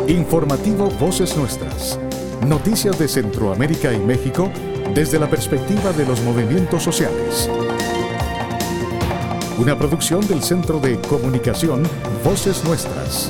Informativo Voces Nuestras. Noticias de Centroamérica y México desde la perspectiva de los movimientos sociales. Una producción del Centro de Comunicación Voces Nuestras.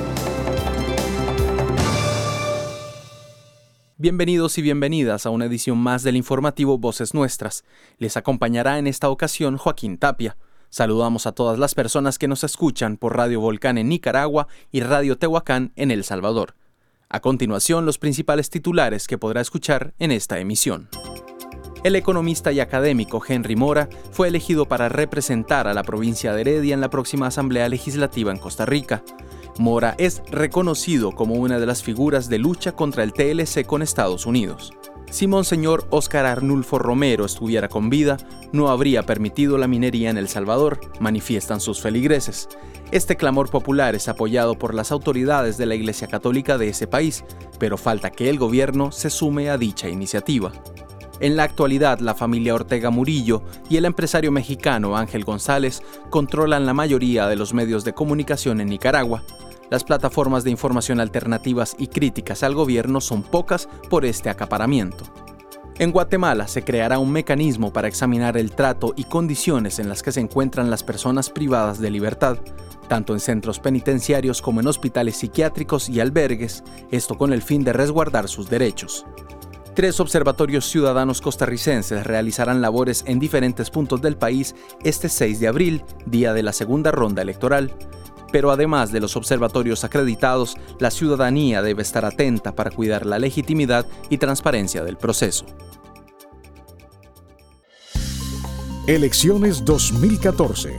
Bienvenidos y bienvenidas a una edición más del informativo Voces Nuestras. Les acompañará en esta ocasión Joaquín Tapia. Saludamos a todas las personas que nos escuchan por Radio Volcán en Nicaragua y Radio Tehuacán en El Salvador. A continuación, los principales titulares que podrá escuchar en esta emisión. El economista y académico Henry Mora fue elegido para representar a la provincia de Heredia en la próxima Asamblea Legislativa en Costa Rica. Mora es reconocido como una de las figuras de lucha contra el TLC con Estados Unidos. Si Monseñor Óscar Arnulfo Romero estuviera con vida, no habría permitido la minería en El Salvador, manifiestan sus feligreses. Este clamor popular es apoyado por las autoridades de la Iglesia Católica de ese país, pero falta que el gobierno se sume a dicha iniciativa. En la actualidad, la familia Ortega Murillo y el empresario mexicano Ángel González controlan la mayoría de los medios de comunicación en Nicaragua. Las plataformas de información alternativas y críticas al gobierno son pocas por este acaparamiento. En Guatemala se creará un mecanismo para examinar el trato y condiciones en las que se encuentran las personas privadas de libertad, tanto en centros penitenciarios como en hospitales psiquiátricos y albergues, esto con el fin de resguardar sus derechos. 3 observatorios ciudadanos costarricenses realizarán labores en diferentes puntos del país este 6 de abril, día de la segunda ronda electoral. Pero además de los observatorios acreditados, la ciudadanía debe estar atenta para cuidar la legitimidad y transparencia del proceso. Elecciones 2014.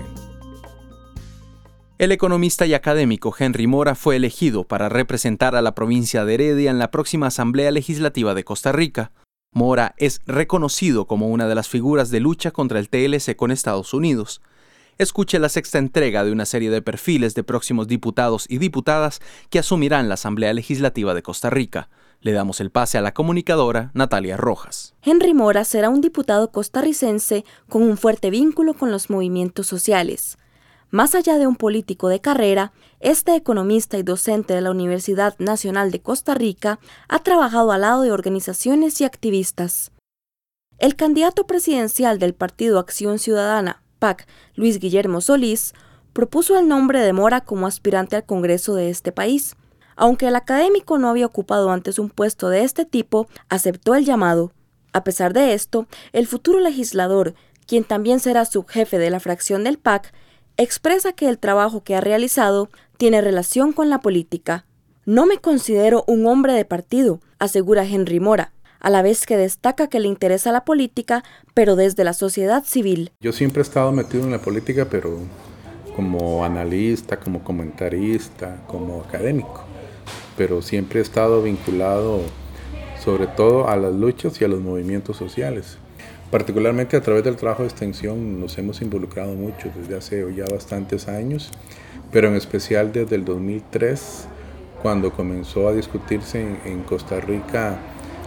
El economista y académico Henry Mora fue elegido para representar a la provincia de Heredia en la próxima Asamblea Legislativa de Costa Rica. Mora es reconocido como una de las figuras de lucha contra el TLC con Estados Unidos. Escuche la sexta entrega de una serie de perfiles de próximos diputados y diputadas que asumirán la Asamblea Legislativa de Costa Rica. Le damos el pase a la comunicadora Natalia Rojas. Henry Mora será un diputado costarricense con un fuerte vínculo con los movimientos sociales. Más allá de un político de carrera, este economista y docente de la Universidad Nacional de Costa Rica ha trabajado al lado de organizaciones y activistas. El candidato presidencial del Partido Acción Ciudadana, PAC, Luis Guillermo Solís, propuso el nombre de Mora como aspirante al Congreso de este país. Aunque el académico no había ocupado antes un puesto de este tipo, aceptó el llamado. A pesar de esto, el futuro legislador, quien también será subjefe de la fracción del PAC, expresa que el trabajo que ha realizado tiene relación con la política. No me considero un hombre de partido, asegura Henry Mora, a la vez que destaca que le interesa la política, pero desde la sociedad civil. Yo siempre he estado metido en la política, pero como analista, como comentarista, como académico. Pero siempre he estado vinculado sobre todo a las luchas y a los movimientos sociales. Particularmente a través del trabajo de extensión nos hemos involucrado mucho desde hace ya bastantes años, pero en especial desde el 2003, cuando comenzó a discutirse en Costa Rica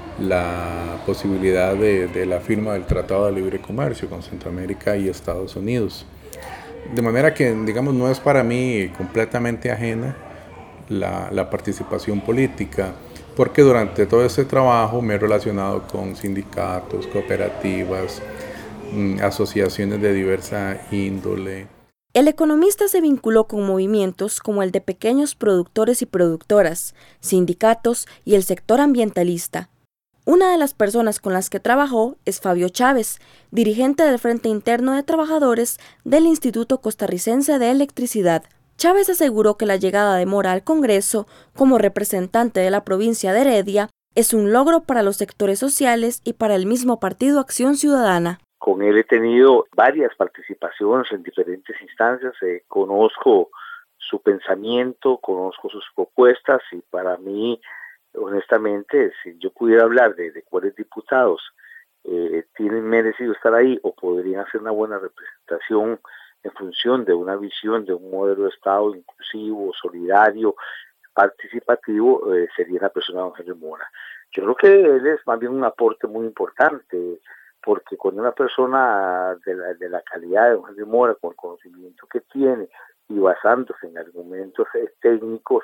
la posibilidad de la firma del Tratado de Libre Comercio con Centroamérica y Estados Unidos. De manera que, digamos, no es para mí completamente ajena la participación política, porque durante todo este trabajo me he relacionado con sindicatos, cooperativas, asociaciones de diversa índole. El economista se vinculó con movimientos como el de pequeños productores y productoras, sindicatos y el sector ambientalista. Una de las personas con las que trabajó es Fabio Chávez, dirigente del Frente Interno de Trabajadores del Instituto Costarricense de Electricidad. Chávez aseguró que la llegada de Mora al Congreso, como representante de la provincia de Heredia, es un logro para los sectores sociales y para el mismo Partido Acción Ciudadana. Con él he tenido varias participaciones en diferentes instancias, conozco su pensamiento, conozco sus propuestas y para mí, honestamente, si yo pudiera hablar de cuáles diputados tienen merecido estar ahí o podrían hacer una buena representación en función de una visión de un modelo de Estado inclusivo, solidario, participativo, sería la persona de don Henry Mora. Yo creo que él es más bien un aporte muy importante, porque cuando una persona de la calidad de don Henry Mora, con el conocimiento que tiene y basándose en argumentos técnicos,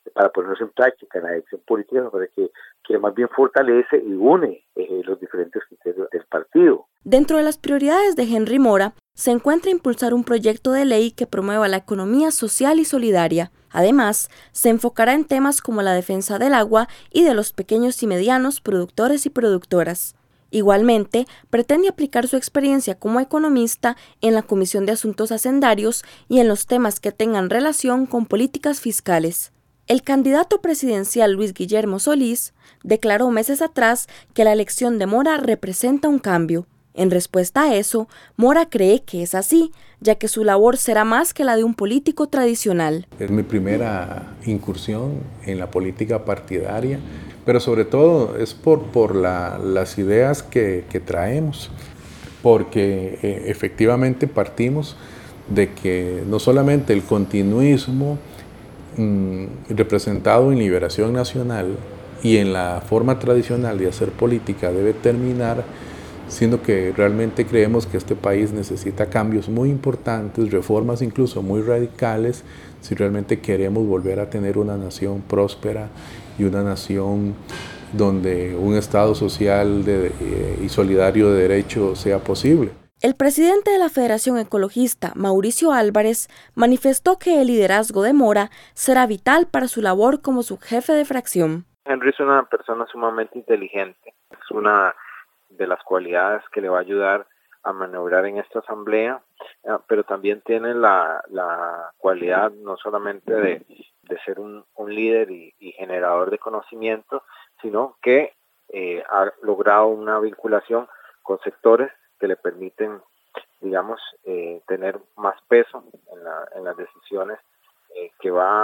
para ponerlos en práctica en la elección política, me parece que más bien fortalece y une los diferentes criterios del partido. Dentro de las prioridades de Henry Mora se encuentra impulsar un proyecto de ley que promueva la economía social y solidaria. Además, se enfocará en temas como la defensa del agua y de los pequeños y medianos productores y productoras. Igualmente, pretende aplicar su experiencia como economista en la Comisión de Asuntos Hacendarios y en los temas que tengan relación con políticas fiscales. El candidato presidencial Luis Guillermo Solís declaró meses atrás que la elección de Mora representa un cambio. En respuesta a eso, Mora cree que es así, ya que su labor será más que la de un político tradicional. Es mi primera incursión en la política partidaria, pero sobre todo es por las ideas que traemos, porque efectivamente partimos de que no solamente el continuismo representado en Liberación Nacional y en la forma tradicional de hacer política debe terminar, sino que realmente creemos que este país necesita cambios muy importantes, reformas incluso muy radicales, si realmente queremos volver a tener una nación próspera y una nación donde un Estado social y solidario de derecho sea posible. El presidente de la Federación Ecologista, Mauricio Álvarez, manifestó que el liderazgo de Mora será vital para su labor como su jefe de fracción. Henry es una persona sumamente inteligente, es una de las cualidades que le va a ayudar a maniobrar en esta asamblea, pero también tiene la cualidad no solamente de ser un líder y generador de conocimiento, sino que ha logrado una vinculación con sectores que le permiten, digamos, tener más peso en las decisiones que va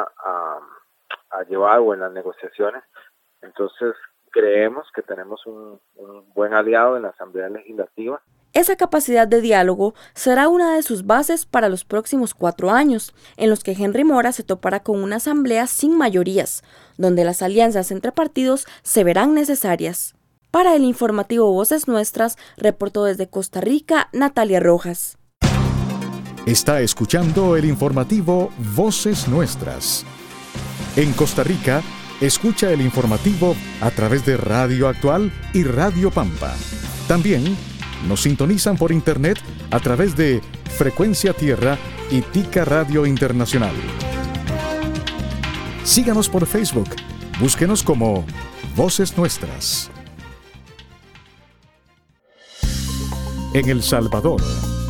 a llevar o en las negociaciones. Entonces, creemos que tenemos un buen aliado en la Asamblea Legislativa. Esa capacidad de diálogo será una de sus bases para los próximos 4 años, en los que Henry Mora se topará con una asamblea sin mayorías, donde las alianzas entre partidos se verán necesarias. Para el informativo Voces Nuestras, reportó desde Costa Rica Natalia Rojas. Está escuchando el informativo Voces Nuestras. En Costa Rica, escucha el informativo a través de Radio Actual y Radio Pampa. También nos sintonizan por internet a través de Frecuencia Tierra y Tica Radio Internacional. Síganos por Facebook. Búsquenos como Voces Nuestras. En El Salvador.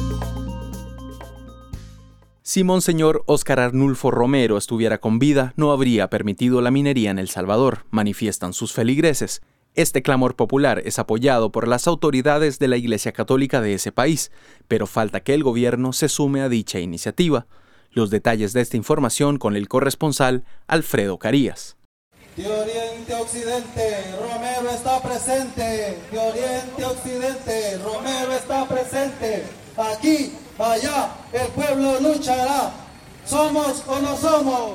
Si Monseñor Óscar Arnulfo Romero estuviera con vida, no habría permitido la minería en El Salvador, manifiestan sus feligreses. Este clamor popular es apoyado por las autoridades de la Iglesia Católica de ese país, pero falta que el gobierno se sume a dicha iniciativa. Los detalles de esta información con el corresponsal Alfredo Carías. De oriente a occidente, Romero está presente. De oriente a occidente, Romero está presente. Aquí, allá, el pueblo luchará. ¿Somos o no somos?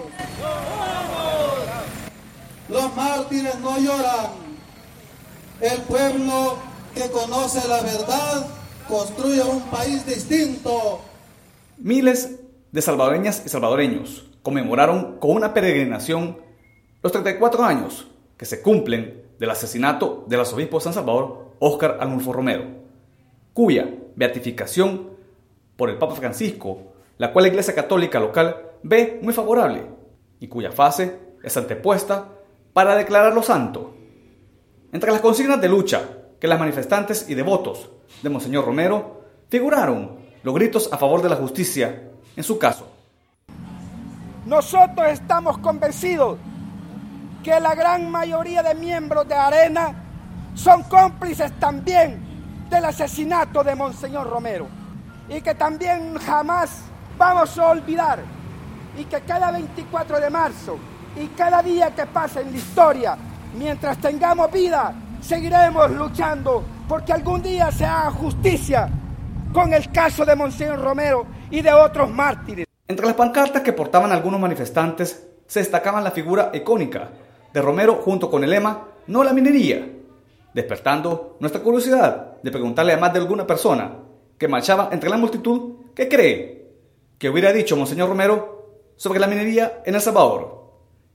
Los mártires no lloran. El pueblo que conoce la verdad construye un país distinto. Miles de salvadoreñas y salvadoreños conmemoraron con una peregrinación los 34 años que se cumplen del asesinato del arzobispo de San Salvador, Óscar Arnulfo Romero, cuya beatificación por el Papa Francisco, la cual la Iglesia Católica local ve muy favorable y cuya fase es antepuesta para declararlo santo. Entre las consignas de lucha que las manifestantes y devotos de Monseñor Romero figuraron los gritos a favor de la justicia en su caso. Nosotros estamos convencidos que la gran mayoría de miembros de Arena son cómplices también del asesinato de Monseñor Romero y que también jamás vamos a olvidar y que cada 24 de marzo y cada día que pase en la historia, mientras tengamos vida, seguiremos luchando porque algún día se haga justicia con el caso de Monseñor Romero y de otros mártires. Entre las pancartas que portaban algunos manifestantes se destacaban la figura icónica de Romero junto con el lema "No a la minería", despertando nuestra curiosidad de preguntarle a más de alguna persona que marchaba entre la multitud qué cree que hubiera dicho Monseñor Romero sobre la minería en El Salvador.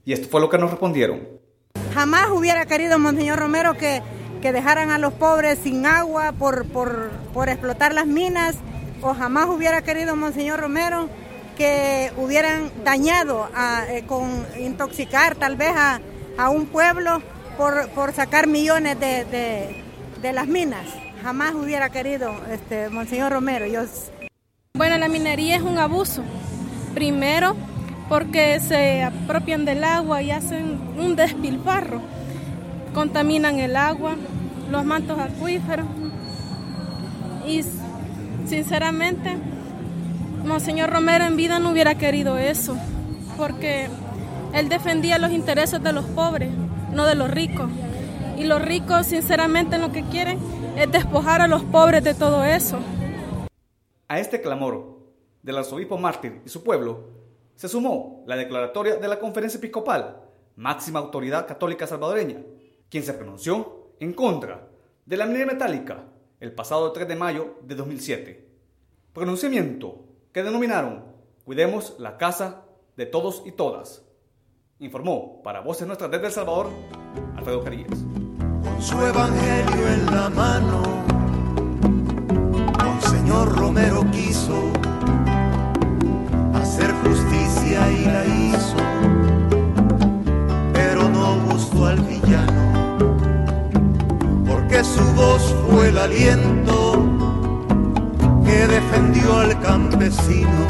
Y esto fue lo que nos respondieron. Jamás hubiera querido Monseñor Romero que dejaran a los pobres sin agua por explotar las minas, o jamás hubiera querido Monseñor Romero que hubieran dañado, con intoxicar tal vez a un pueblo por sacar millones de las minas. Jamás hubiera querido Monseñor Romero. Bueno, la minería es un abuso. Primero, porque se apropian del agua y hacen un despilfarro. Contaminan el agua, los mantos acuíferos. Y sinceramente, Monseñor Romero en vida no hubiera querido eso, porque él defendía los intereses de los pobres, no de los ricos. Y los ricos, sinceramente, lo que quieren es despojar a los pobres de todo eso. A este clamor del arzobispo mártir y su pueblo se sumó la declaratoria de la Conferencia Episcopal, máxima autoridad católica salvadoreña, quien se pronunció en contra de la minería metálica el pasado 3 de mayo de 2007. Pronunciamiento que denominaron Cuidemos la casa de todos y todas. Informó para Voces Nuestras desde El Salvador, Alfredo Carías. Con su evangelio en la mano, Monseñor Romero quiso hacer justicia y la hizo, pero no gustó al villano, porque su voz fue el aliento que defendió al campesino,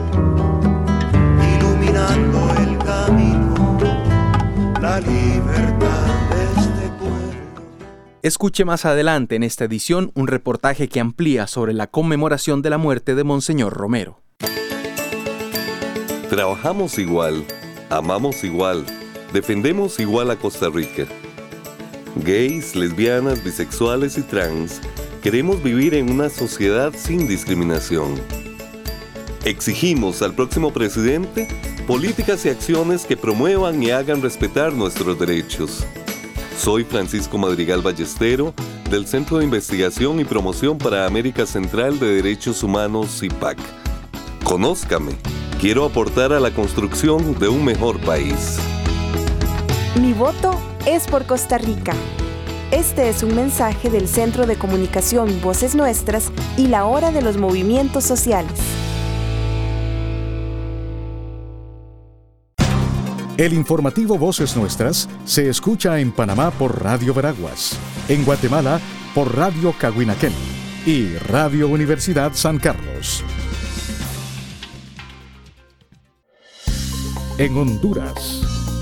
iluminando el camino, la libertad de este pueblo. Escuche más adelante en esta edición un reportaje que amplía sobre la conmemoración de la muerte de Monseñor Romero. Trabajamos igual, amamos igual, defendemos igual a Costa Rica. Gays, lesbianas, bisexuales y trans, queremos vivir en una sociedad sin discriminación. Exigimos al próximo presidente políticas y acciones que promuevan y hagan respetar nuestros derechos. Soy Francisco Madrigal Ballestero, del Centro de Investigación y Promoción para América Central de Derechos Humanos, CIPAC. Conózcame. Quiero aportar a la construcción de un mejor país. Mi voto es por Costa Rica. Este es un mensaje del Centro de Comunicación Voces Nuestras y la Hora de los Movimientos Sociales. El informativo Voces Nuestras se escucha en Panamá por Radio Veraguas, en Guatemala por Radio Cahuinaquén y Radio Universidad San Carlos. En Honduras.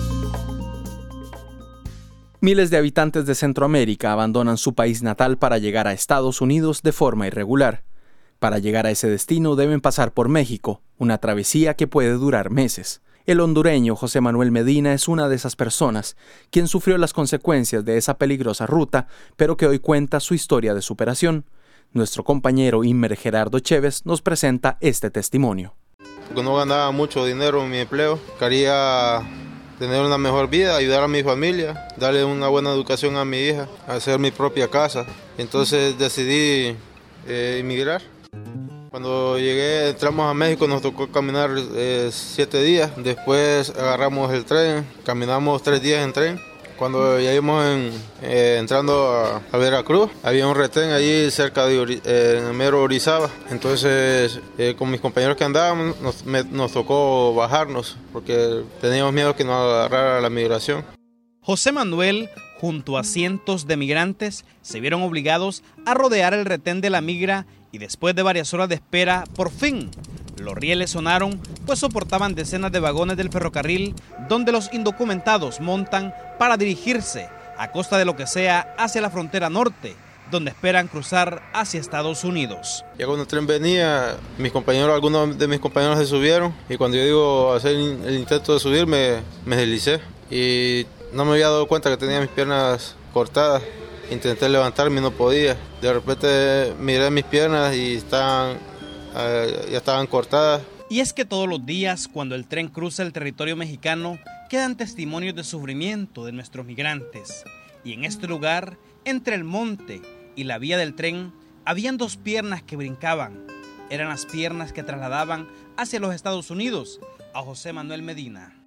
Miles de habitantes de Centroamérica abandonan su país natal para llegar a Estados Unidos de forma irregular. Para llegar a ese destino deben pasar por México, una travesía que puede durar meses. El hondureño José Manuel Medina es una de esas personas, quien sufrió las consecuencias de esa peligrosa ruta, pero que hoy cuenta su historia de superación. Nuestro compañero Inmer Gerardo Chévez nos presenta este testimonio. Porque no ganaba mucho dinero en mi empleo, quería tener una mejor vida, ayudar a mi familia, darle una buena educación a mi hija, hacer mi propia casa. Entonces decidí emigrar. Cuando entramos a México nos tocó caminar 7 días, después agarramos el tren, caminamos 3 días en tren. Cuando ya íbamos entrando a Veracruz, había un retén allí cerca de en mero Orizaba. Entonces, con mis compañeros que andábamos, nos tocó bajarnos porque teníamos miedo que nos agarrara la migración. José Manuel, junto a cientos de migrantes, se vieron obligados a rodear el retén de la migra y después de varias horas de espera, por fin, los rieles sonaron, pues soportaban decenas de vagones del ferrocarril donde los indocumentados montan para dirigirse, a costa de lo que sea, hacia la frontera norte, donde esperan cruzar hacia Estados Unidos. Ya cuando el tren venía, algunos de mis compañeros se subieron y cuando yo digo hacer el intento de subir, me deslicé y no me había dado cuenta que tenía mis piernas cortadas. Intenté levantarme y no podía. De repente miré mis piernas y ya estaban cortadas. Y es que todos los días, cuando el tren cruza el territorio mexicano, quedan testimonios de sufrimiento de nuestros migrantes. Y en este lugar, entre el monte y la vía del tren, habían 2 piernas que brincaban. Eran las piernas que trasladaban hacia los Estados Unidos a José Manuel Medina.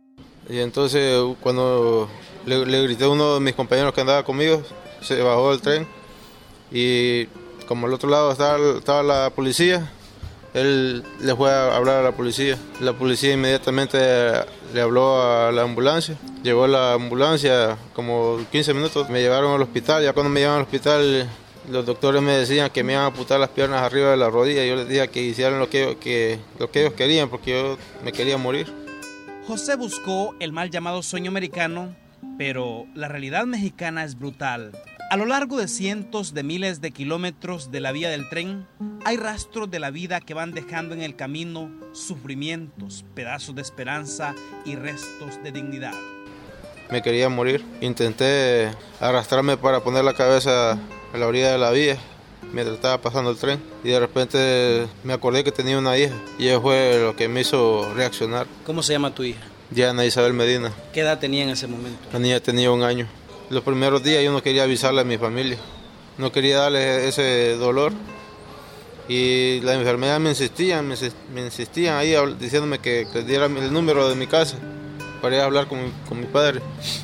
Y entonces cuando le grité a uno de mis compañeros que andaba conmigo, se bajó del tren y como al otro lado estaba la policía, él le fue a hablar a la policía. La policía inmediatamente le habló a la ambulancia. Llegó la ambulancia como 15 minutos, me llevaron al hospital. Ya cuando me llevaron al hospital, los doctores me decían que me iban a amputar las piernas arriba de la rodilla. Yo les dije que hicieran lo que ellos querían, porque yo me quería morir. José buscó el mal llamado sueño americano, pero la realidad mexicana es brutal. A lo largo de cientos de miles de kilómetros de la vía del tren, hay rastros de la vida que van dejando en el camino sufrimientos, pedazos de esperanza y restos de dignidad. Me quería morir. Intenté arrastrarme para poner la cabeza a la orilla de la vía mientras estaba pasando el tren y de repente me acordé que tenía una hija y eso fue lo que me hizo reaccionar. ¿Cómo se llama tu hija? Diana Isabel Medina. ¿Qué edad tenía en ese momento? La niña tenía 1 año. Los primeros días yo no quería avisarle a mi familia, no quería darle ese dolor y la enfermedad me insistían ahí diciéndome que diera el número de mi casa para ir a hablar con mi padre.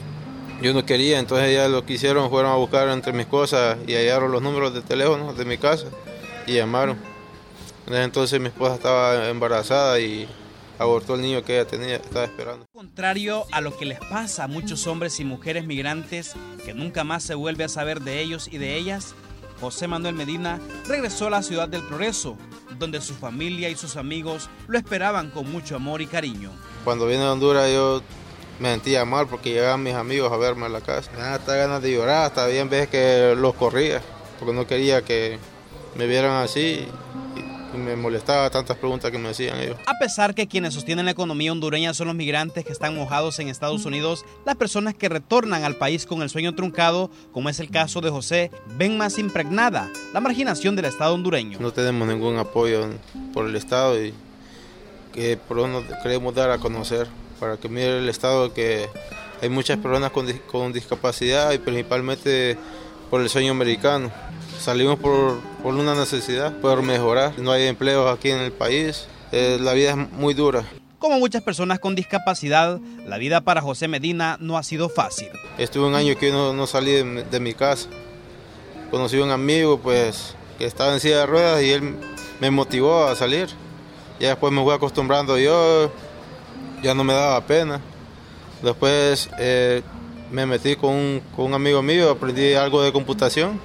Yo no quería, entonces ellas lo que hicieron fueron a buscar entre mis cosas y hallaron los números de teléfono de mi casa y llamaron. Entonces mi esposa estaba embarazada y abortó el niño que ella estaba esperando. Contrario a lo que les pasa a muchos hombres y mujeres migrantes que nunca más se vuelve a saber de ellos y de ellas, José Manuel Medina regresó a la ciudad del Progreso, donde su familia y sus amigos lo esperaban con mucho amor y cariño. Cuando vine a Honduras yo me sentía mal porque llegaban mis amigos a verme a la casa. Me daba hasta ganas de llorar, hasta bien veces que los corría, porque no quería que me vieran así. Y me molestaba tantas preguntas que me hacían ellos. A pesar que quienes sostienen la economía hondureña son los migrantes que están mojados en Estados Unidos, las personas que retornan al país con el sueño truncado, como es el caso de José, ven más impregnada la marginación del Estado hondureño. No tenemos ningún apoyo por el Estado y que por eso queremos dar a conocer, para que mire el Estado que hay muchas personas con discapacidad y principalmente por el sueño americano. Salimos por una necesidad, por mejorar. No hay empleos aquí en el país. La vida es muy dura. Como muchas personas con discapacidad, la vida para José Medina no ha sido fácil. Estuve 1 año que no salí de mi casa. Conocí a un amigo pues, que estaba en silla de ruedas y él me motivó a salir. Ya después me fui acostumbrando yo, ya no me daba pena. Después me metí con un amigo mío, aprendí algo de computación.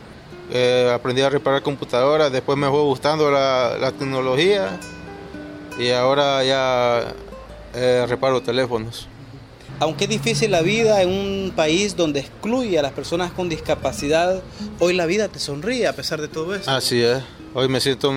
Aprendí a reparar computadoras, después me fue gustando la tecnología y ahora ya reparo teléfonos. Aunque es difícil la vida en un país donde excluye a las personas con discapacidad, hoy la vida te sonríe a pesar de todo eso. Así es, hoy me siento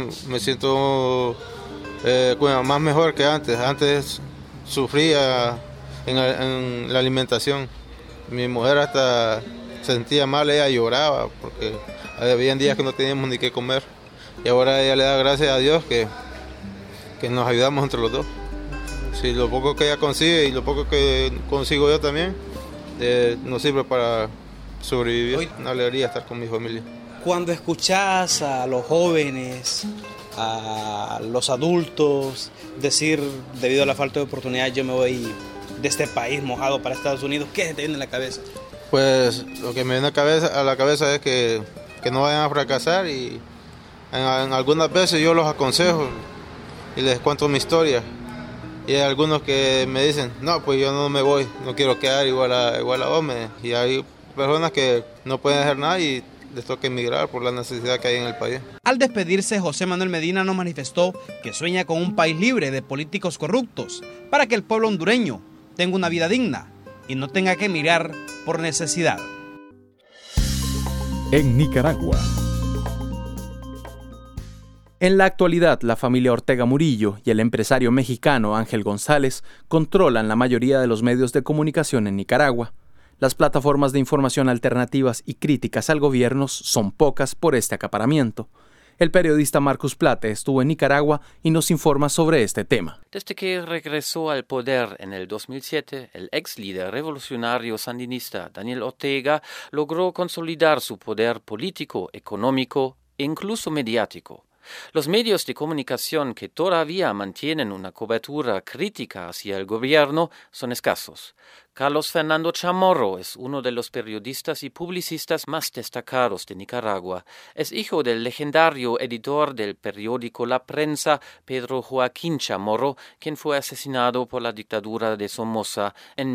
más mejor que antes. Antes sufría en la alimentación, mi mujer hasta sentía mal, ella lloraba porque había días que no teníamos ni qué comer y ahora ella le da gracias a Dios que nos ayudamos entre los dos. Sí, lo poco que ella consigue y lo poco que consigo yo también nos sirve para sobrevivir. Hoy, una alegría estar con mi familia. Cuando escuchás a los jóvenes, a los adultos decir debido a la falta de oportunidad yo me voy de este país mojado para Estados Unidos, ¿qué se te viene en la cabeza? Pues lo que me viene a la cabeza es que no vayan a fracasar y en algunas veces yo los aconsejo y les cuento mi historia y hay algunos que me dicen, no, pues yo no me voy, no quiero quedar igual a vos, y hay personas que no pueden hacer nada y les toca emigrar por la necesidad que hay en el país. Al despedirse, José Manuel Medina nos manifestó que sueña con un país libre de políticos corruptos para que el pueblo hondureño tenga una vida digna y no tenga que emigrar por necesidad. En Nicaragua. En la actualidad, la familia Ortega Murillo y el empresario mexicano Ángel González controlan la mayoría de los medios de comunicación en Nicaragua. Las plataformas de información alternativas y críticas al gobierno son pocas por este acaparamiento. El periodista Marcus Plate estuvo en Nicaragua y nos informa sobre este tema. Desde que regresó al poder en el 2007, el ex líder revolucionario sandinista Daniel Ortega logró consolidar su poder político, económico e incluso mediático. Los medios de comunicación que todavía mantienen una cobertura crítica hacia el gobierno son escasos. Carlos Fernando Chamorro es uno de los periodistas y publicistas más destacados de Nicaragua. Es hijo del legendario editor del periódico La Prensa, Pedro Joaquín Chamorro, quien fue asesinado por la dictadura de Somoza en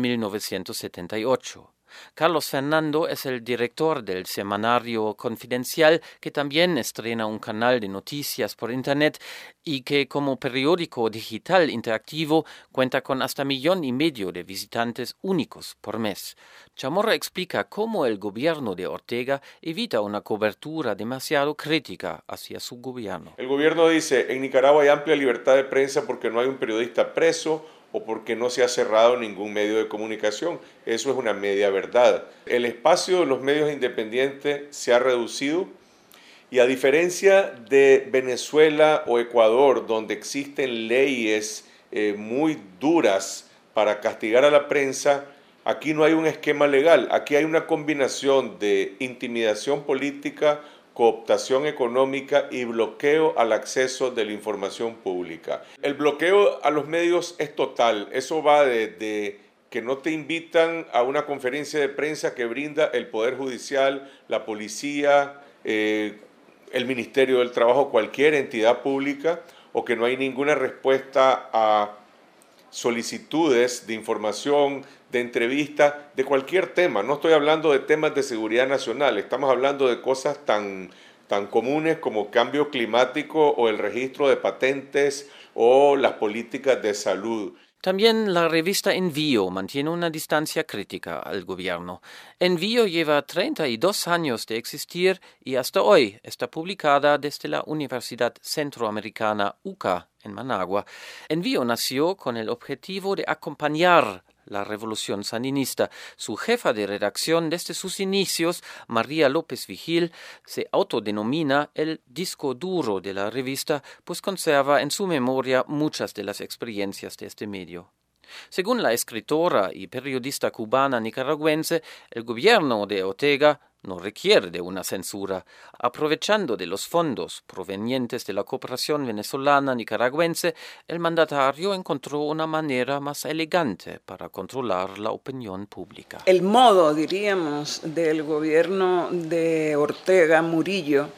1978. Carlos Fernando es el director del semanario Confidencial, que también estrena un canal de noticias por Internet y que como periódico digital interactivo cuenta con hasta 1,5 millones de visitantes únicos por mes. Chamorro explica cómo el gobierno de Ortega evita una cobertura demasiado crítica hacia su gobierno. El gobierno dice, en Nicaragua hay amplia libertad de prensa porque no hay un periodista preso o porque no se ha cerrado ningún medio de comunicación. Eso es una media verdad. El espacio de los medios independientes se ha reducido y a diferencia de Venezuela o Ecuador, donde existen leyes muy duras para castigar a la prensa, aquí no hay un esquema legal. Aquí hay una combinación de intimidación política, cooptación económica y bloqueo al acceso de la información pública. El bloqueo a los medios es total. Eso va de que no te invitan a una conferencia de prensa que brinda el Poder Judicial, la policía, el Ministerio del Trabajo, cualquier entidad pública, o que no hay ninguna respuesta a solicitudes de información, de entrevista, de cualquier tema. No estoy hablando de temas de seguridad nacional, estamos hablando de cosas tan comunes como cambio climático o el registro de patentes o las políticas de salud. También la revista Envío mantiene una distancia crítica al gobierno. Envío lleva 32 años de existir y hasta hoy está publicada desde la Universidad Centroamericana UCA en Managua. Envío nació con el objetivo de acompañar la revolución sandinista. Su jefa de redacción desde sus inicios, María López Vigil, se autodenomina el disco duro de la revista, pues conserva en su memoria muchas de las experiencias de este medio. Según la escritora y periodista cubana nicaragüense, el gobierno de Ortega no requiere de una censura. Aprovechando de los fondos provenientes de la cooperación venezolana nicaragüense, el mandatario encontró una manera más elegante para controlar la opinión pública. El modo, diríamos, del gobierno de Ortega Murillo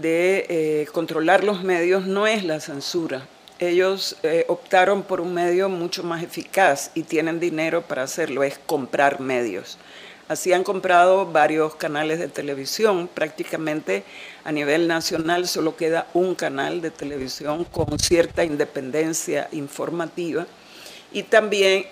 de controlar los medios no es la censura. Ellos optaron por un medio mucho más eficaz y tienen dinero para hacerlo, es comprar medios. Así han comprado varios canales de televisión, prácticamente a nivel nacional solo queda un canal de televisión con cierta independencia informativa y también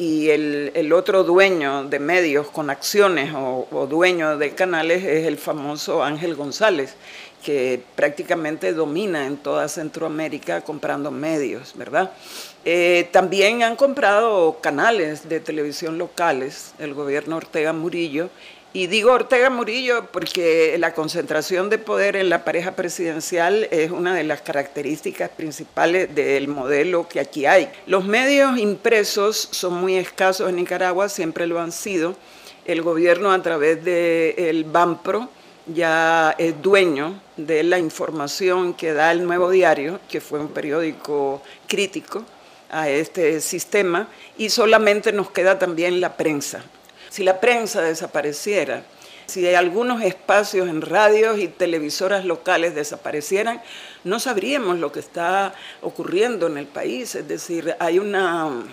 el otro dueño de medios con acciones o dueño de canales es el famoso Ángel González, que prácticamente domina en toda Centroamérica comprando medios, ¿verdad? También han comprado canales de televisión locales, el gobierno Ortega Murillo, y digo Ortega Murillo porque la concentración de poder en la pareja presidencial es una de las características principales del modelo que aquí hay. Los medios impresos son muy escasos en Nicaragua, siempre lo han sido. El gobierno a través del BANPRO ya es dueño de la información que da el Nuevo Diario, que fue un periódico crítico a este sistema, y solamente nos queda también la prensa. Si la prensa desapareciera, si algunos espacios en radios y televisoras locales desaparecieran, no sabríamos lo que está ocurriendo en el país. Es decir, hay una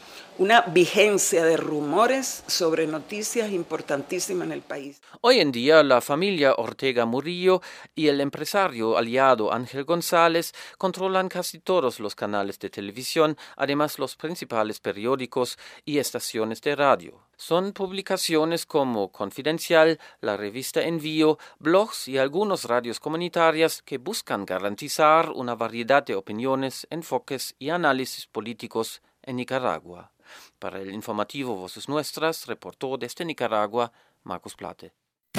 vigencia de rumores sobre noticias importantísimas en el país. Hoy en día, la familia Ortega Murillo y el empresario aliado Ángel González controlan casi todos los canales de televisión, además los principales periódicos y estaciones de radio. Son publicaciones como Confidencial, la revista Envío, blogs y algunas radios comunitarias que buscan garantizar una variedad de opiniones, enfoques y análisis políticos en Nicaragua. Para el informativo Voces Nuestras, reportó desde Nicaragua, Marcos Plate.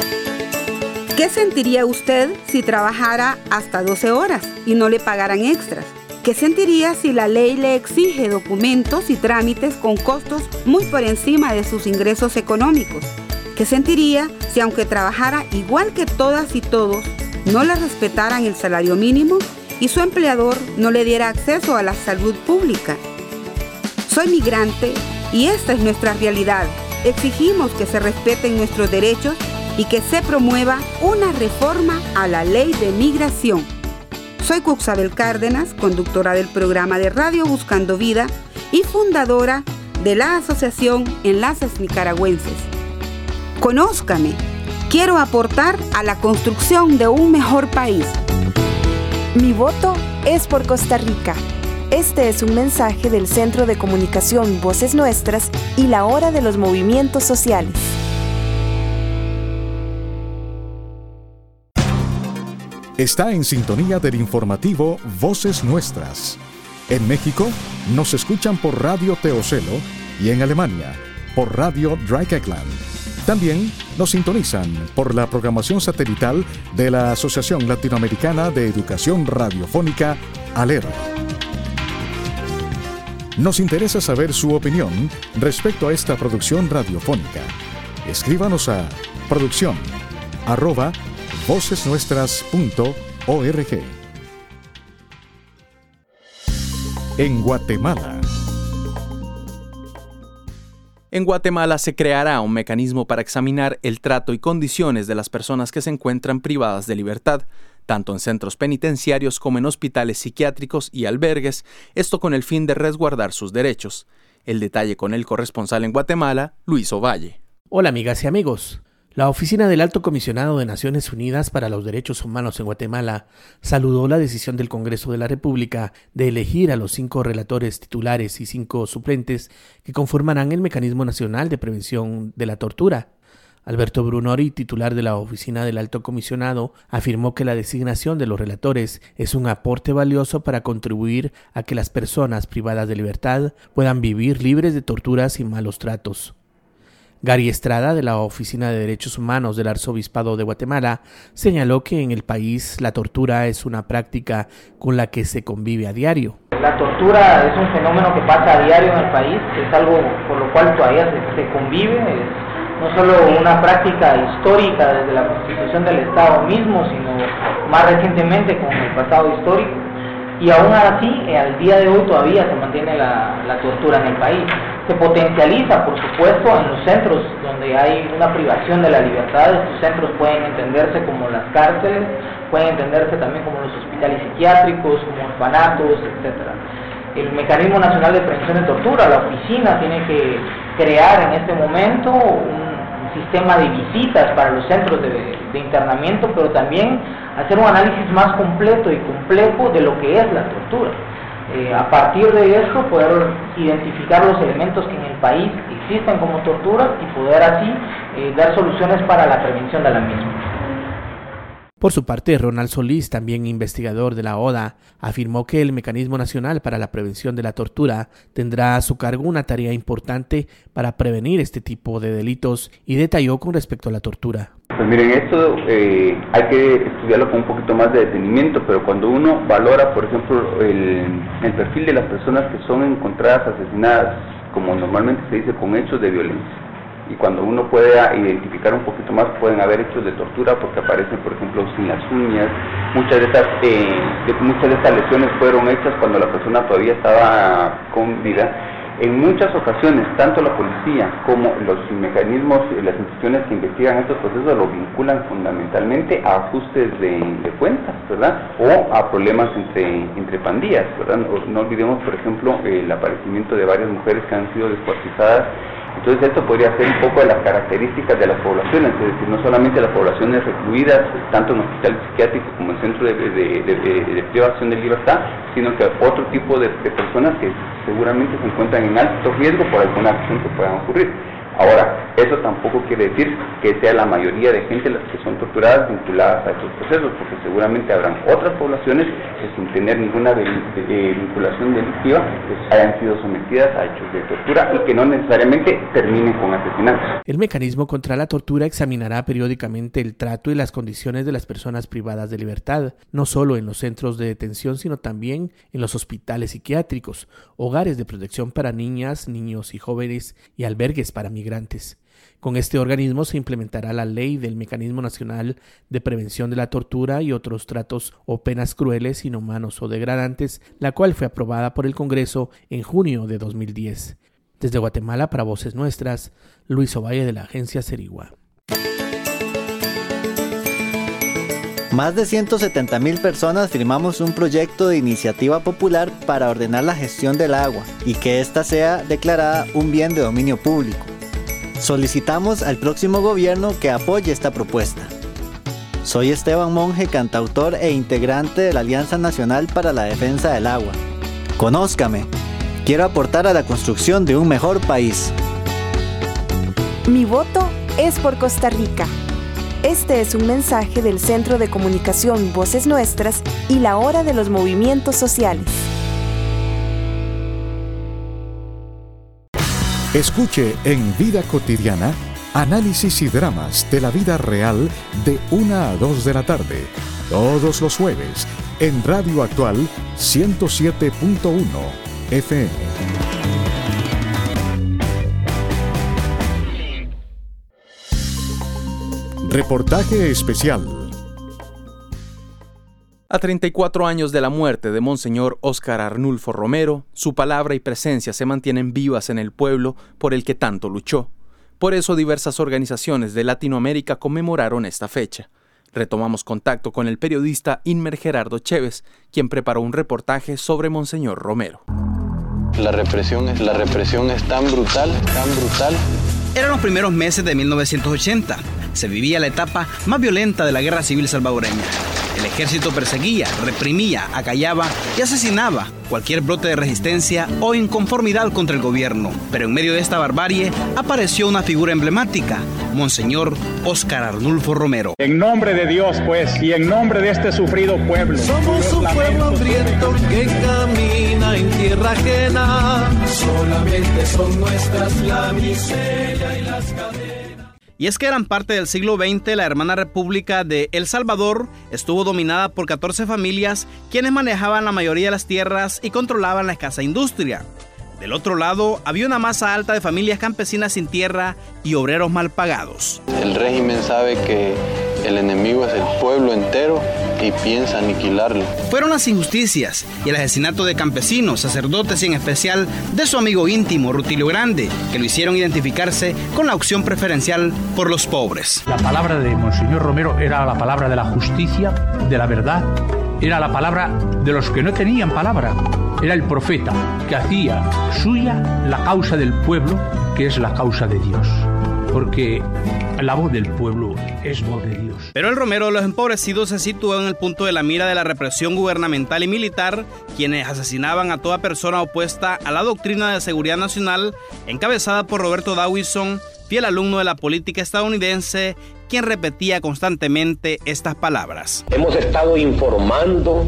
¿Qué sentiría usted si trabajara hasta 12 horas y no le pagaran extras? ¿Qué sentiría si la ley le exige documentos y trámites con costos muy por encima de sus ingresos económicos? ¿Qué sentiría si, aunque trabajara igual que todas y todos, no le respetaran el salario mínimo y su empleador no le diera acceso a la salud pública. Soy migrante y esta es nuestra realidad. Exigimos que se respeten nuestros derechos y que se promueva una reforma a la ley de migración. Soy Cuxabel Cárdenas, conductora del programa de Radio Buscando Vida y fundadora de la Asociación Enlaces Nicaragüenses. Conózcame, quiero aportar a la construcción de un mejor país. Mi voto es por Costa Rica. Este es un mensaje del Centro de Comunicación Voces Nuestras y la Hora de los Movimientos Sociales. Está en sintonía del informativo Voces Nuestras. En México nos escuchan por Radio Teocelo y en Alemania por Radio Dreieckland. También nos sintonizan por la programación satelital de la Asociación Latinoamericana de Educación Radiofónica, ALER. Nos interesa saber su opinión respecto a esta producción radiofónica. Escríbanos a producción@vocesnuestras.org. En Guatemala. En Guatemala se creará un mecanismo para examinar el trato y condiciones de las personas que se encuentran privadas de libertad, tanto en centros penitenciarios como en hospitales psiquiátricos y albergues, esto con el fin de resguardar sus derechos. El detalle con el corresponsal en Guatemala, Luis Ovalle. Hola amigas y amigos. La Oficina del Alto Comisionado de Naciones Unidas para los Derechos Humanos en Guatemala saludó la decisión del Congreso de la República de elegir a los 5 relatores titulares y 5 suplentes que conformarán el Mecanismo Nacional de Prevención de la Tortura. Alberto Brunori, titular de la Oficina del Alto Comisionado, afirmó que la designación de los relatores es un aporte valioso para contribuir a que las personas privadas de libertad puedan vivir libres de torturas y malos tratos. Gary Estrada, de la Oficina de Derechos Humanos del Arzobispado de Guatemala, señaló que en el país la tortura es una práctica con la que se convive a diario. La tortura es un fenómeno que pasa a diario en el país, es algo por lo cual todavía se convive, es no solo una práctica histórica desde la constitución del Estado mismo, sino más recientemente con el pasado histórico, y aún así al día de hoy todavía se mantiene la tortura en el país. Se potencializa, por supuesto, en los centros donde hay una privación de la libertad. Estos centros pueden entenderse como las cárceles, pueden entenderse también como los hospitales psiquiátricos, como orfanatos, etc. El Mecanismo Nacional de Prevención de Tortura, la oficina, tiene que crear en este momento un sistema de visitas para los centros de internamiento, pero también hacer un análisis más completo y complejo de lo que es la tortura. A partir de eso poder identificar los elementos que en el país existen como tortura y poder así dar soluciones para la prevención de la misma. Por su parte, Ronald Solís, también investigador de la ODA, afirmó que el Mecanismo Nacional para la Prevención de la Tortura tendrá a su cargo una tarea importante para prevenir este tipo de delitos y detalló con respecto a la tortura. Pues miren, esto hay que estudiarlo con un poquito más de detenimiento, pero cuando uno valora, por ejemplo, el perfil de las personas que son encontradas asesinadas, como normalmente se dice, con hechos de violencia, y cuando uno puede identificar un poquito más, pueden haber hechos de tortura porque aparecen, por ejemplo, sin las uñas. Muchas de estas lesiones fueron hechas cuando la persona todavía estaba con vida. En muchas ocasiones, tanto la policía como los mecanismos, las instituciones que investigan estos procesos lo vinculan fundamentalmente a ajustes de cuentas, ¿verdad? O a problemas entre pandillas, ¿verdad? No olvidemos, por ejemplo, el aparecimiento de varias mujeres que han sido descuartizadas. Entonces esto podría ser un poco de las características de las poblaciones, es decir, no solamente las poblaciones recluidas, tanto en hospitales psiquiátricos como en centros de privación de libertad, sino que otro tipo de personas que seguramente se encuentran en alto riesgo por alguna acción que puedan ocurrir. Ahora, eso tampoco quiere decir que sea la mayoría de gente las que son torturadas vinculadas a estos procesos, porque seguramente habrán otras poblaciones que sin tener ninguna vinculación delictiva pues hayan sido sometidas a hechos de tortura y que no necesariamente terminen con asesinatos. El mecanismo contra la tortura examinará periódicamente el trato y las condiciones de las personas privadas de libertad, no solo en los centros de detención, sino también en los hospitales psiquiátricos, hogares de protección para niñas, niños y jóvenes y albergues para migrantes. Con este organismo se implementará la ley del Mecanismo Nacional de Prevención de la Tortura y otros tratos o penas crueles, inhumanos o degradantes, la cual fue aprobada por el Congreso en junio de 2010. Desde Guatemala, para Voces Nuestras, Luis Ovalle, de la agencia Cerigua. Más de 170,000 personas firmamos un proyecto de iniciativa popular para ordenar la gestión del agua y que ésta sea declarada un bien de dominio público. Solicitamos al próximo gobierno que apoye esta propuesta. Soy Esteban Monge, cantautor e integrante de la Alianza Nacional para la Defensa del Agua. Conózcame. Quiero aportar a la construcción de un mejor país. Mi voto es por Costa Rica. Este es un mensaje del Centro de Comunicación Voces Nuestras y la Hora de los Movimientos Sociales. Escuche en Vida Cotidiana análisis y dramas de la vida real de 1 a 2 de la tarde, todos los jueves, en Radio Actual 107.1 FM. Reportaje especial. A 34 años de la muerte de Monseñor Óscar Arnulfo Romero, su palabra y presencia se mantienen vivas en el pueblo por el que tanto luchó. Por eso diversas organizaciones de Latinoamérica conmemoraron esta fecha. Retomamos contacto con el periodista Inmer Gerardo Chévez, quien preparó un reportaje sobre Monseñor Romero. La represión es tan brutal. Eran los primeros meses de 1980. Se vivía la etapa más violenta de la guerra civil salvadoreña. El ejército perseguía, reprimía, acallaba y asesinaba cualquier brote de resistencia o inconformidad contra el gobierno. Pero en medio de esta barbarie apareció una figura emblemática, Monseñor Óscar Arnulfo Romero. En nombre de Dios, pues, y en nombre de este sufrido pueblo. Somos un pueblo hambriento que camina en tierra ajena. Solamente son nuestras la miseria y las cadenas. Y es que eran parte del siglo XX, la hermana república de El Salvador estuvo dominada por 14 familias, quienes manejaban la mayoría de las tierras y controlaban la escasa industria. Del otro lado, había una masa alta de familias campesinas sin tierra y obreros mal pagados. El régimen sabe que el enemigo es el pueblo entero y piensa aniquilarlo. Fueron las injusticias y el asesinato de campesinos, sacerdotes y en especial de su amigo íntimo, Rutilio Grande, que lo hicieron identificarse con la opción preferencial por los pobres. La palabra de Monseñor Romero era la palabra de la justicia, de la verdad, era la palabra de los que no tenían palabra. Era el profeta que hacía suya la causa del pueblo, que es la causa de Dios. Porque la voz del pueblo es voz de Dios. Pero el Romero de los empobrecidos se situó en el punto de la mira de la represión gubernamental y militar, quienes asesinaban a toda persona opuesta a la doctrina de seguridad nacional, encabezada por Roberto Dawison, fiel alumno de la política estadounidense, quien repetía constantemente estas palabras. Hemos estado informando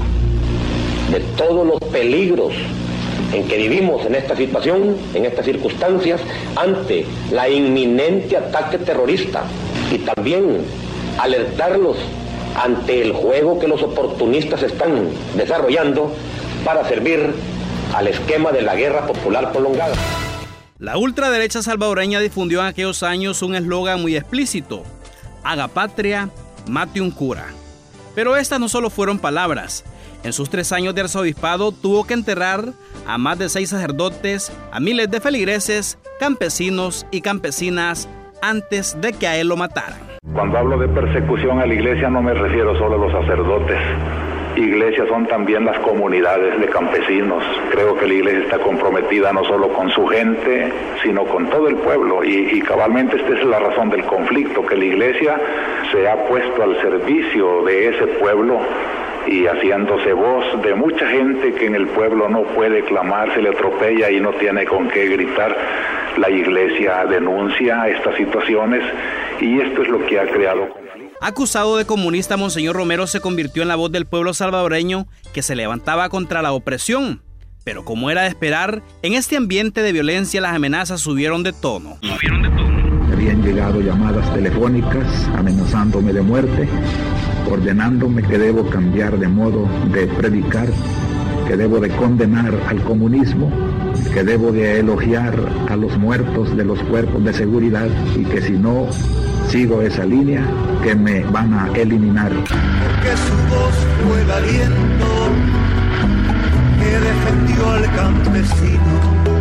de todos los peligros en que vivimos en esta situación, en estas circunstancias, ante la inminente ataque terrorista, y también alertarlos ante el juego que los oportunistas están desarrollando para servir al esquema de la guerra popular prolongada. La ultraderecha salvadoreña difundió en aquellos años un eslogan muy explícito: haga patria, mate un cura. Pero estas no solo fueron palabras. En sus 3 años de arzobispado tuvo que enterrar a más de 6 sacerdotes, a miles de feligreses, campesinos y campesinas antes de que a él lo mataran. Cuando hablo de persecución a la iglesia no me refiero solo a los sacerdotes. Iglesias son también las comunidades de campesinos. Creo que la iglesia está comprometida no solo con su gente, sino con todo el pueblo. Y cabalmente esta es la razón del conflicto, que la iglesia se ha puesto al servicio de ese pueblo y haciéndose voz de mucha gente que en el pueblo no puede clamar, se le atropella y no tiene con qué gritar. La iglesia denuncia estas situaciones y esto es lo que ha creado conflicto. Acusado de comunista, Monseñor Romero se convirtió en la voz del pueblo salvadoreño que se levantaba contra la opresión. Pero como era de esperar, en este ambiente de violencia las amenazas subieron de tono. Habían llegado llamadas telefónicas amenazándome de muerte, ordenándome que debo cambiar de modo de predicar, que debo de condenar al comunismo, que debo de elogiar a los muertos de los cuerpos de seguridad y que si no sigo esa línea, que me van a eliminar. Porque su voz fue el aliento que defendió al campesino,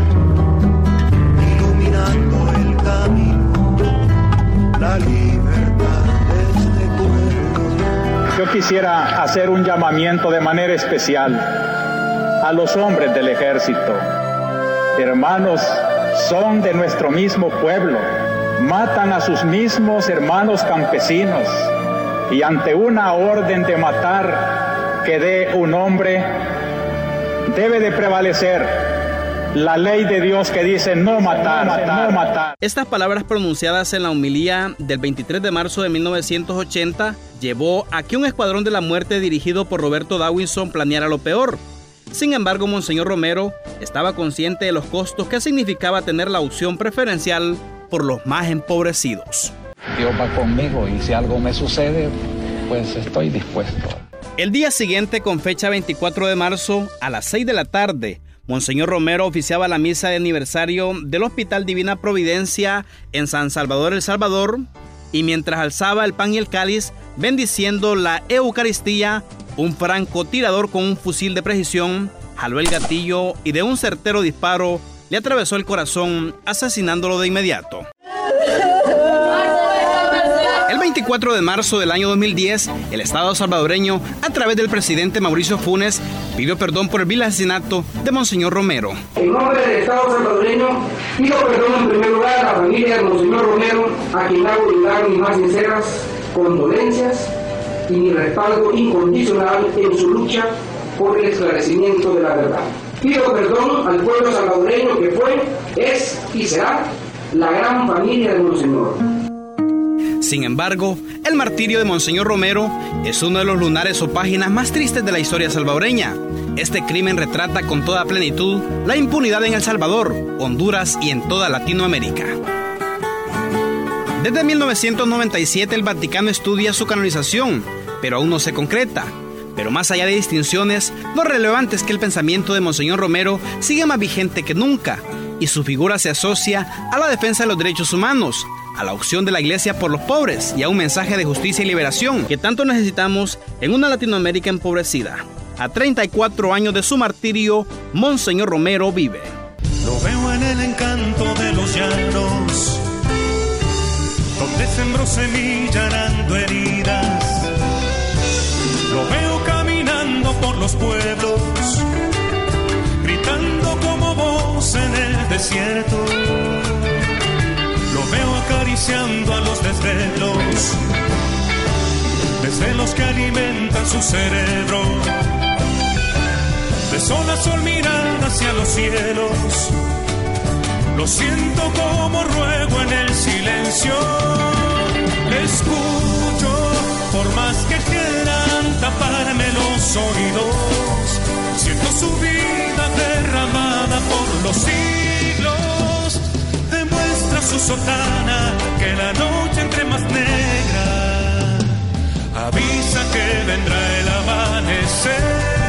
iluminando el camino, la libertad de este pueblo. Yo quisiera hacer un llamamiento de manera especial a los hombres del ejército. Hermanos, son de nuestro mismo pueblo, matan a sus mismos hermanos campesinos, y ante una orden de matar que dé un hombre, debe de prevalecer la ley de Dios que dice no matar, no matar. Estas palabras pronunciadas en la homilía del 23 de marzo de 1980 llevó a que un escuadrón de la muerte dirigido por Roberto Dawinson planeara lo peor. Sin embargo, Monseñor Romero estaba consciente de los costos que significaba tener la opción preferencial por los más empobrecidos. Dios va conmigo y si algo me sucede, pues estoy dispuesto. El día siguiente, con fecha 24 de marzo, a las 6 de la tarde, Monseñor Romero oficiaba la misa de aniversario del Hospital Divina Providencia en San Salvador, El Salvador, y mientras alzaba el pan y el cáliz, bendiciendo la Eucaristía, un francotirador con un fusil de precisión jaló el gatillo y de un certero disparo le atravesó el corazón, asesinándolo de inmediato. El 24 de marzo del año 2010, el Estado salvadoreño, a través del presidente Mauricio Funes, pidió perdón por el vil asesinato de Monseñor Romero. En nombre del Estado salvadoreño, pido perdón en primer lugar a la familia de Monseñor Romero, a quien hago llegar mis más sinceras condolencias y mi respaldo incondicional en su lucha por el esclarecimiento de la verdad. Pido perdón al pueblo salvadoreño que fue, es y será la gran familia de Monseñor. Sin embargo, el martirio de Monseñor Romero es uno de los lunares o páginas más tristes de la historia salvadoreña. Este crimen retrata con toda plenitud la impunidad en El Salvador, Honduras y en toda Latinoamérica. Desde 1997 el Vaticano estudia su canonización, pero aún no se concreta. Pero más allá de distinciones, lo relevante es que el pensamiento de Monseñor Romero sigue más vigente que nunca, y su figura se asocia a la defensa de los derechos humanos, a la opción de la Iglesia por los pobres y a un mensaje de justicia y liberación que tanto necesitamos en una Latinoamérica empobrecida. A 34 años de su martirio, Monseñor Romero vive. Lo veo en el encanto de los llanos, donde sembró semilla arando heridas. Lo veo caminando por los pueblos, gritando como voz en el desierto. Lo veo acariciando a los desvelos, desvelos que alimentan su cerebro. De sol a sol miran hacia los cielos, lo siento como ruego en el silencio. Le escucho por más que quieran taparme los oídos. Siento su vida derramada por los siglos. Demuestra su sotana que la noche entre más negra avisa que vendrá el amanecer.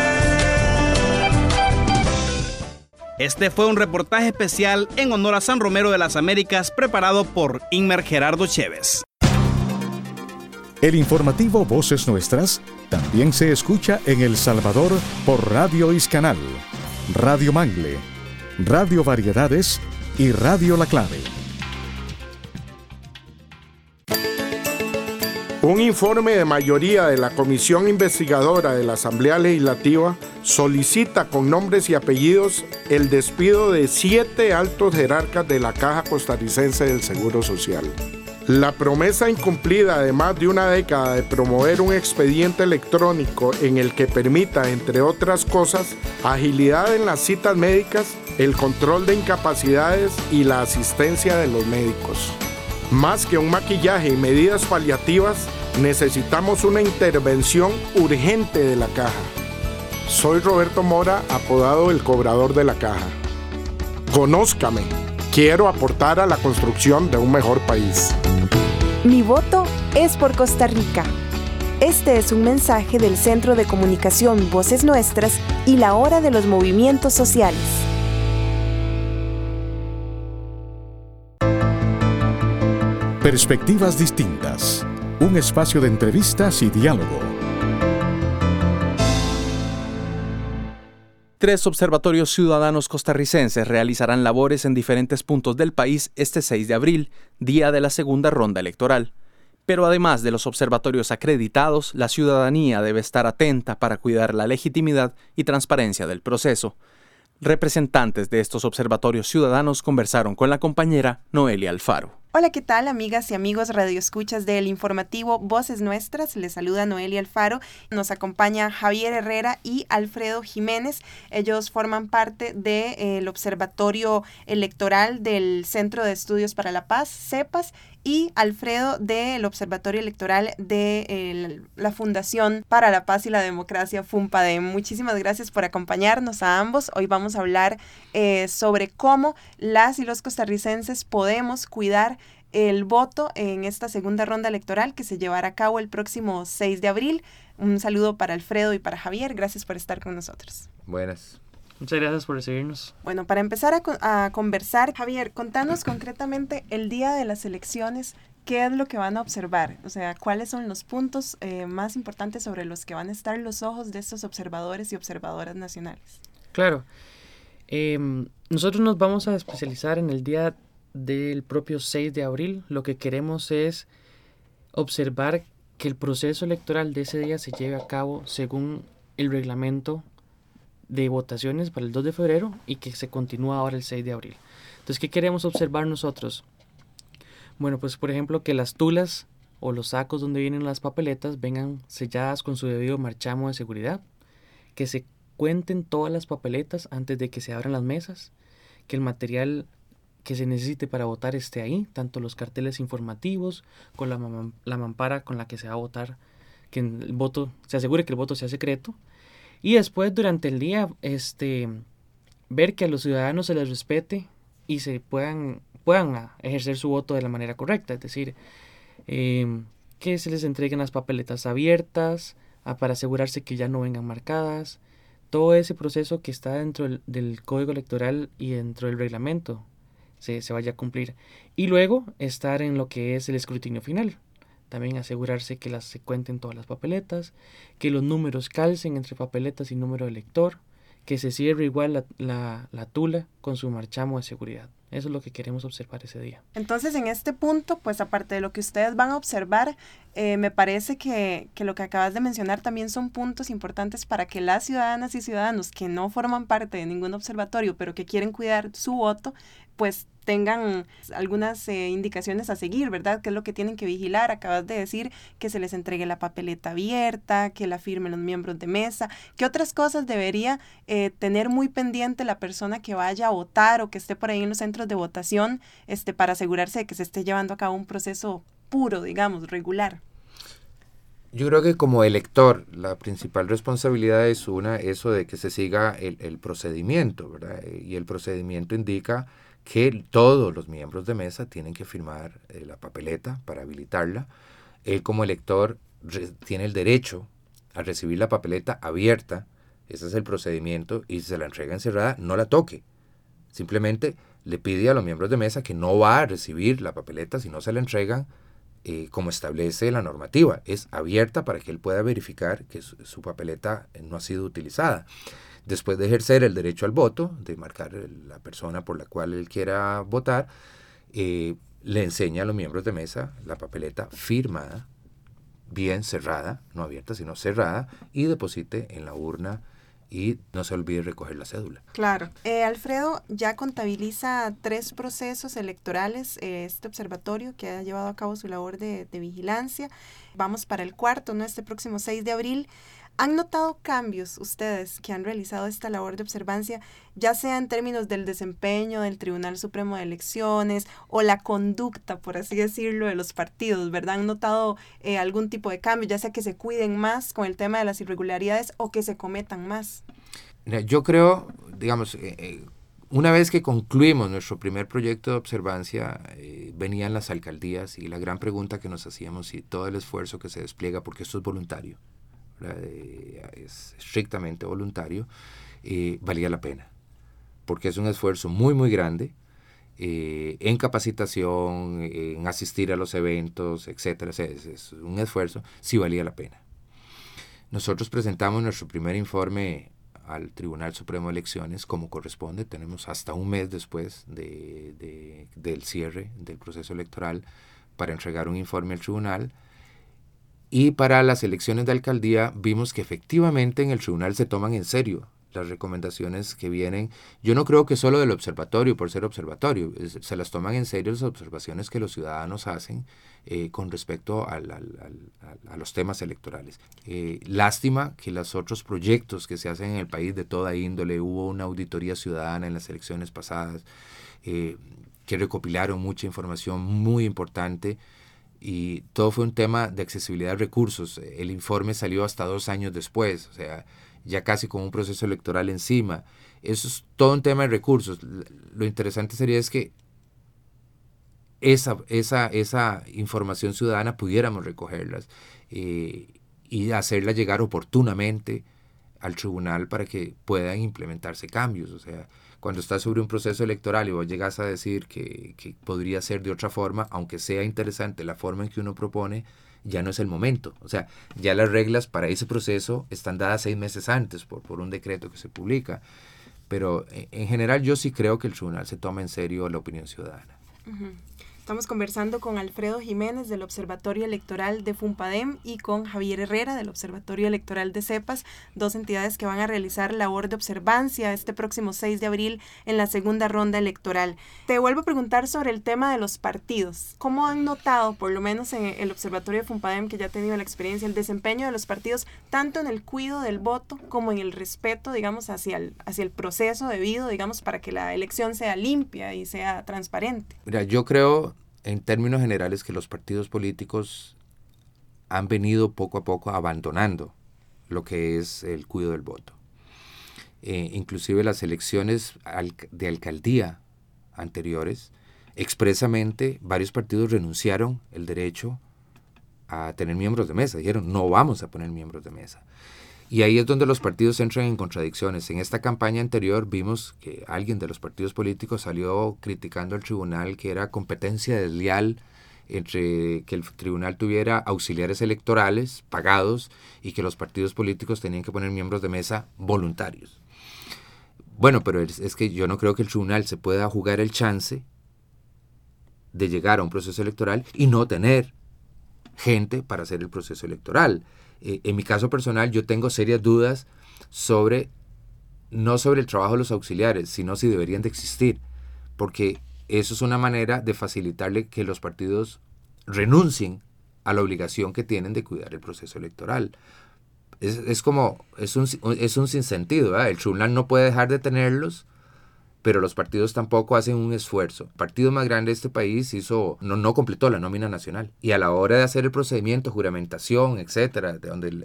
Este fue un reportaje especial en honor a San Romero de las Américas preparado por Inmer Gerardo Chévez. El informativo Voces Nuestras también se escucha en El Salvador por Radio Iscanal, Radio Mangle, Radio Variedades y Radio La Clave. Un informe de mayoría de la Comisión Investigadora de la Asamblea Legislativa solicita con nombres y apellidos el despido de 7 altos jerarcas de la Caja Costarricense del Seguro Social. La promesa incumplida de más de una década de promover un expediente electrónico en el que permita, entre otras cosas, agilidad en las citas médicas, el control de incapacidades y la asistencia de los médicos. Más que un maquillaje y medidas paliativas, necesitamos una intervención urgente de la Caja. Soy Roberto Mora, apodado el Cobrador de la Caja. Conózcame. Quiero aportar a la construcción de un mejor país. Mi voto es por Costa Rica. Este es un mensaje del Centro de Comunicación Voces Nuestras y la Hora de los Movimientos Sociales. Perspectivas distintas. Un espacio de entrevistas y diálogo. 3 observatorios ciudadanos costarricenses realizarán labores en diferentes puntos del país este 6 de abril, día de la segunda ronda electoral. Pero además de los observatorios acreditados, la ciudadanía debe estar atenta para cuidar la legitimidad y transparencia del proceso. Representantes de estos observatorios ciudadanos conversaron con la compañera Noelia Alfaro. Hola, ¿qué tal, amigas y amigos radioescuchas del informativo Voces Nuestras? Les saluda Noelia Alfaro. Nos acompaña Javier Herrera y Alfredo Jiménez. Ellos forman parte del Observatorio Electoral del Centro de Estudios para la Paz, CEPAS, y Alfredo del Observatorio Electoral de la Fundación para la Paz y la Democracia, FUNPADEM. Muchísimas gracias por acompañarnos a ambos. Hoy vamos a hablar sobre cómo las y los costarricenses podemos cuidar el voto en esta segunda ronda electoral que se llevará a cabo el próximo 6 de abril. Un saludo para Alfredo y para Javier. Gracias por estar con nosotros. Buenas. Muchas gracias por recibirnos. Bueno, para empezar a conversar, Javier, contanos concretamente el día de las elecciones, ¿qué es lo que van a observar? O sea, ¿cuáles son los puntos más importantes sobre los que van a estar los ojos de estos observadores y observadoras nacionales? Claro. Nosotros nos vamos a especializar en el día del propio 6 de abril. Lo que queremos es observar que el proceso electoral de ese día se lleve a cabo según el reglamento de votaciones para el 2 de febrero y que se continúa ahora el 6 de abril. Entonces, ¿qué queremos observar nosotros? Bueno, pues por ejemplo que las tulas o los sacos donde vienen las papeletas vengan selladas con su debido marchamo de seguridad, que se cuenten todas las papeletas antes de que se abran las mesas, que el material que se necesite para votar esté ahí, tanto los carteles informativos con la mampara con la que se va a votar, que el voto se asegure que el voto sea secreto. Y después, durante el día, ver que a los ciudadanos se les respete y se puedan ejercer su voto de la manera correcta. Es decir, que se les entreguen las papeletas abiertas para asegurarse que ya no vengan marcadas. Todo ese proceso que está dentro del Código Electoral y dentro del reglamento se vaya a cumplir. Y luego estar en lo que es el escrutinio final. También asegurarse que se cuenten todas las papeletas, que los números calcen entre papeletas y número de elector, que se cierre igual la tula con su marchamo de seguridad. Eso es lo que queremos observar ese día. Entonces, en este punto, pues aparte de lo que ustedes van a observar, me parece que lo que acabas de mencionar también son puntos importantes para que las ciudadanas y ciudadanos que no forman parte de ningún observatorio, pero que quieren cuidar su voto, pues tengan algunas indicaciones a seguir, ¿verdad? ¿Qué es lo que tienen que vigilar? Acabas de decir que se les entregue la papeleta abierta, que la firmen los miembros de mesa. ¿Qué otras cosas debería tener muy pendiente la persona que vaya a votar o que esté por ahí en los centros de votación para asegurarse de que se esté llevando a cabo un proceso puro, digamos, regular? Yo creo que como elector la principal responsabilidad es eso de que se siga el procedimiento, ¿verdad? Y el procedimiento indica que todos los miembros de mesa tienen que firmar la papeleta para habilitarla. Él como elector tiene el derecho a recibir la papeleta abierta, ese es el procedimiento, y si se la entrega encerrada, no la toque. Simplemente le pide a los miembros de mesa que no va a recibir la papeleta si no se la entregan como establece la normativa. Es abierta para que él pueda verificar que su papeleta no ha sido utilizada. Después de ejercer el derecho al voto, de marcar la persona por la cual él quiera votar, le enseña a los miembros de mesa la papeleta firmada, bien cerrada, no abierta, sino cerrada, y deposite en la urna y no se olvide recoger la cédula. Claro. Alfredo ya contabiliza 3 procesos electorales, este observatorio que ha llevado a cabo su labor de vigilancia. Vamos para el 4, ¿no? Este próximo 6 de abril. ¿Han notado cambios ustedes que han realizado esta labor de observancia, ya sea en términos del desempeño del Tribunal Supremo de Elecciones o la conducta, por así decirlo, de los partidos, ¿verdad? ¿Han notado algún tipo de cambio, ya sea que se cuiden más con el tema de las irregularidades o que se cometan más? Yo creo, digamos, una vez que concluimos nuestro primer proyecto de observancia, venían las alcaldías y la gran pregunta que nos hacíamos y todo el esfuerzo que se despliega, porque esto es voluntario, es estrictamente voluntario, valía la pena, porque es un esfuerzo muy muy grande, en capacitación, en asistir a los eventos, etcétera. Es un esfuerzo, sí valía la pena. Nosotros presentamos nuestro primer informe al Tribunal Supremo de Elecciones como corresponde. Tenemos hasta un mes después del cierre del proceso electoral para entregar un informe al tribunal. Y para las elecciones de alcaldía vimos que efectivamente en el tribunal se toman en serio las recomendaciones que vienen. Yo no creo que solo del observatorio, por ser observatorio, se las toman en serio las observaciones que los ciudadanos hacen con respecto a los temas electorales. Lástima que los otros proyectos que se hacen en el país de toda índole, hubo una auditoría ciudadana en las elecciones pasadas que recopilaron mucha información muy importante, y todo fue un tema de accesibilidad de recursos. El informe salió hasta 2 años después, o sea, ya casi con un proceso electoral encima. Eso es todo un tema de recursos. Lo interesante sería es que esa información ciudadana pudiéramos recogerlas y hacerla llegar oportunamente al tribunal para que puedan implementarse cambios. O sea, cuando estás sobre un proceso electoral y vos llegas a decir que podría ser de otra forma, aunque sea interesante la forma en que uno propone, ya no es el momento. O sea, ya las reglas para ese proceso están dadas 6 meses antes por un decreto que se publica. Pero en general yo sí creo que el tribunal se toma en serio la opinión ciudadana. Uh-huh. Estamos conversando con Alfredo Jiménez del Observatorio Electoral de FUNPADEM y con Javier Herrera del Observatorio Electoral de CEPAS, 2 entidades que van a realizar labor de observancia este próximo 6 de abril en la segunda ronda electoral. Te vuelvo a preguntar sobre el tema de los partidos. ¿Cómo han notado, por lo menos en el Observatorio de FUNPADEM, que ya ha tenido la experiencia, el desempeño de los partidos, tanto en el cuidado del voto como en el respeto, digamos, hacia el proceso debido, digamos, para que la elección sea limpia y sea transparente? Mira, yo creo en términos generales que los partidos políticos han venido poco a poco abandonando lo que es el cuidado del voto. Inclusive las elecciones de alcaldía anteriores, expresamente varios partidos renunciaron el derecho a tener miembros de mesa. Dijeron, no vamos a poner miembros de mesa. Y ahí es donde los partidos entran en contradicciones. En esta campaña anterior vimos que alguien de los partidos políticos salió criticando al tribunal que era competencia desleal entre que el tribunal tuviera auxiliares electorales pagados y que los partidos políticos tenían que poner miembros de mesa voluntarios. Bueno, pero es que yo no creo que el tribunal se pueda jugar el chance de llegar a un proceso electoral y no tener gente para hacer el proceso electoral. En mi caso personal, yo tengo serias dudas no sobre el trabajo de los auxiliares, sino si deberían de existir, porque eso es una manera de facilitarle que los partidos renuncien a la obligación que tienen de cuidar el proceso electoral. Es un sinsentido, ¿verdad? El tribunal no puede dejar de tenerlos, pero los partidos tampoco hacen un esfuerzo. El partido más grande de este país no completó la nómina nacional. Y a la hora de hacer el procedimiento, juramentación, etcétera, donde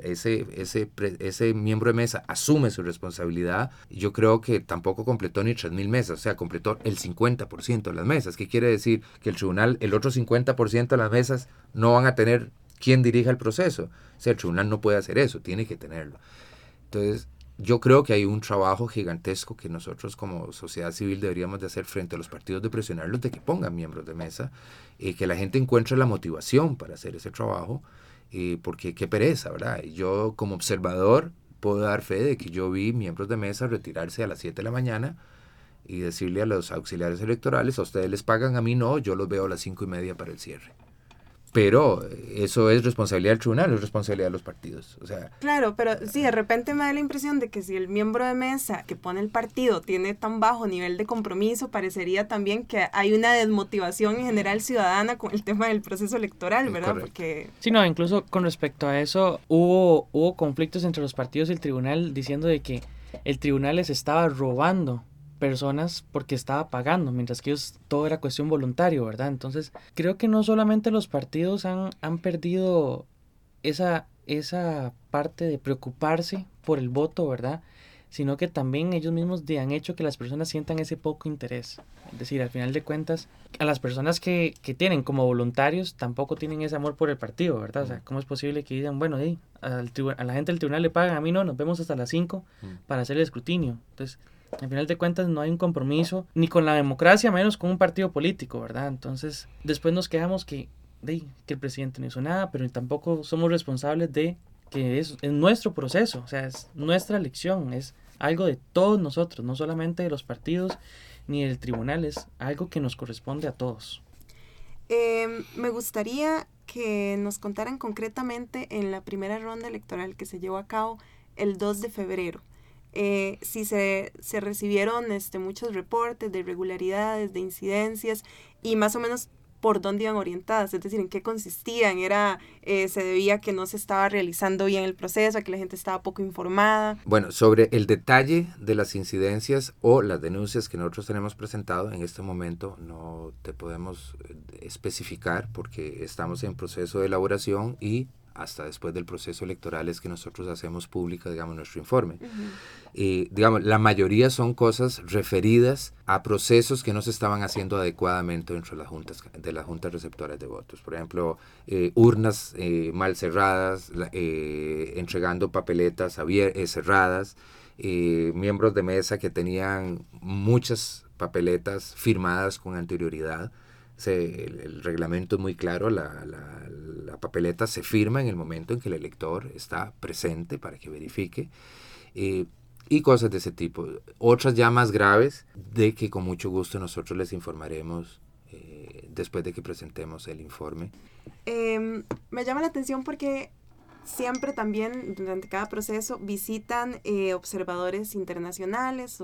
ese miembro de mesa asume su responsabilidad, yo creo que tampoco completó ni 3,000 mesas, o sea, completó el 50% de las mesas. ¿Qué quiere decir? Que el tribunal, el otro 50% de las mesas no van a tener quien dirija el proceso. O sea, el tribunal no puede hacer eso, tiene que tenerlo. Entonces, yo creo que hay un trabajo gigantesco que nosotros como sociedad civil deberíamos de hacer frente a los partidos, de presionarlos de que pongan miembros de mesa, que la gente encuentre la motivación para hacer ese trabajo, porque qué pereza, ¿verdad? Yo como observador puedo dar fe de que yo vi miembros de mesa retirarse a las 7 de la mañana y decirle a los auxiliares electorales, a ustedes les pagan, a mí no, yo los veo a las 5:30 para el cierre. Pero eso es responsabilidad del tribunal, es responsabilidad de los partidos. O sea, claro, pero sí, de repente me da la impresión de que si el miembro de mesa que pone el partido tiene tan bajo nivel de compromiso, parecería también que hay una desmotivación en general ciudadana con el tema del proceso electoral, ¿verdad? Correcto. Porque sí, no, incluso con respecto a eso hubo conflictos entre los partidos y el tribunal diciendo de que el tribunal les estaba robando personas porque estaba pagando, mientras que ellos todo era cuestión voluntario, ¿verdad? Entonces, creo que no solamente los partidos han perdido esa parte de preocuparse por el voto, ¿verdad? Sino que también ellos mismos han hecho que las personas sientan ese poco interés. Es decir, al final de cuentas, a las personas que tienen como voluntarios tampoco tienen ese amor por el partido, ¿verdad? O sea, ¿cómo es posible que digan, bueno, a la gente del tribunal le pagan, a mí no, nos vemos hasta las 5 para hacer el escrutinio? Entonces, Al final de cuentas no hay un compromiso ni con la democracia, menos con un partido político, ¿verdad? Entonces después nos quejamos que el presidente no hizo nada, pero tampoco somos responsables de que es nuestro proceso, o sea, es nuestra elección, es algo de todos nosotros, no solamente de los partidos ni del tribunal, es algo que nos corresponde a todos. Me gustaría que nos contaran concretamente en la primera ronda electoral que se llevó a cabo el 2 de febrero. Si se recibieron muchos reportes de irregularidades, de incidencias y más o menos por dónde iban orientadas, es decir, en qué consistían. Se debía a que no se estaba realizando bien el proceso, a que la gente estaba poco informada. Bueno, sobre el detalle de las incidencias o las denuncias que nosotros tenemos presentado, en este momento no te podemos especificar porque estamos en proceso de elaboración y hasta después del proceso electoral es que nosotros hacemos público, digamos, nuestro informe. Digamos, la mayoría son cosas referidas a procesos que no se estaban haciendo adecuadamente dentro de las juntas receptoras de votos. Por ejemplo, urnas mal cerradas, entregando papeletas cerradas, miembros de mesa que tenían muchas papeletas firmadas con anterioridad. El reglamento es muy claro, la papeleta se firma en el momento en que el elector está presente para que verifique, y cosas de ese tipo. Otras ya más graves, de que con mucho gusto nosotros les informaremos después de que presentemos el informe. Me llama la atención porque siempre también durante cada proceso visitan observadores internacionales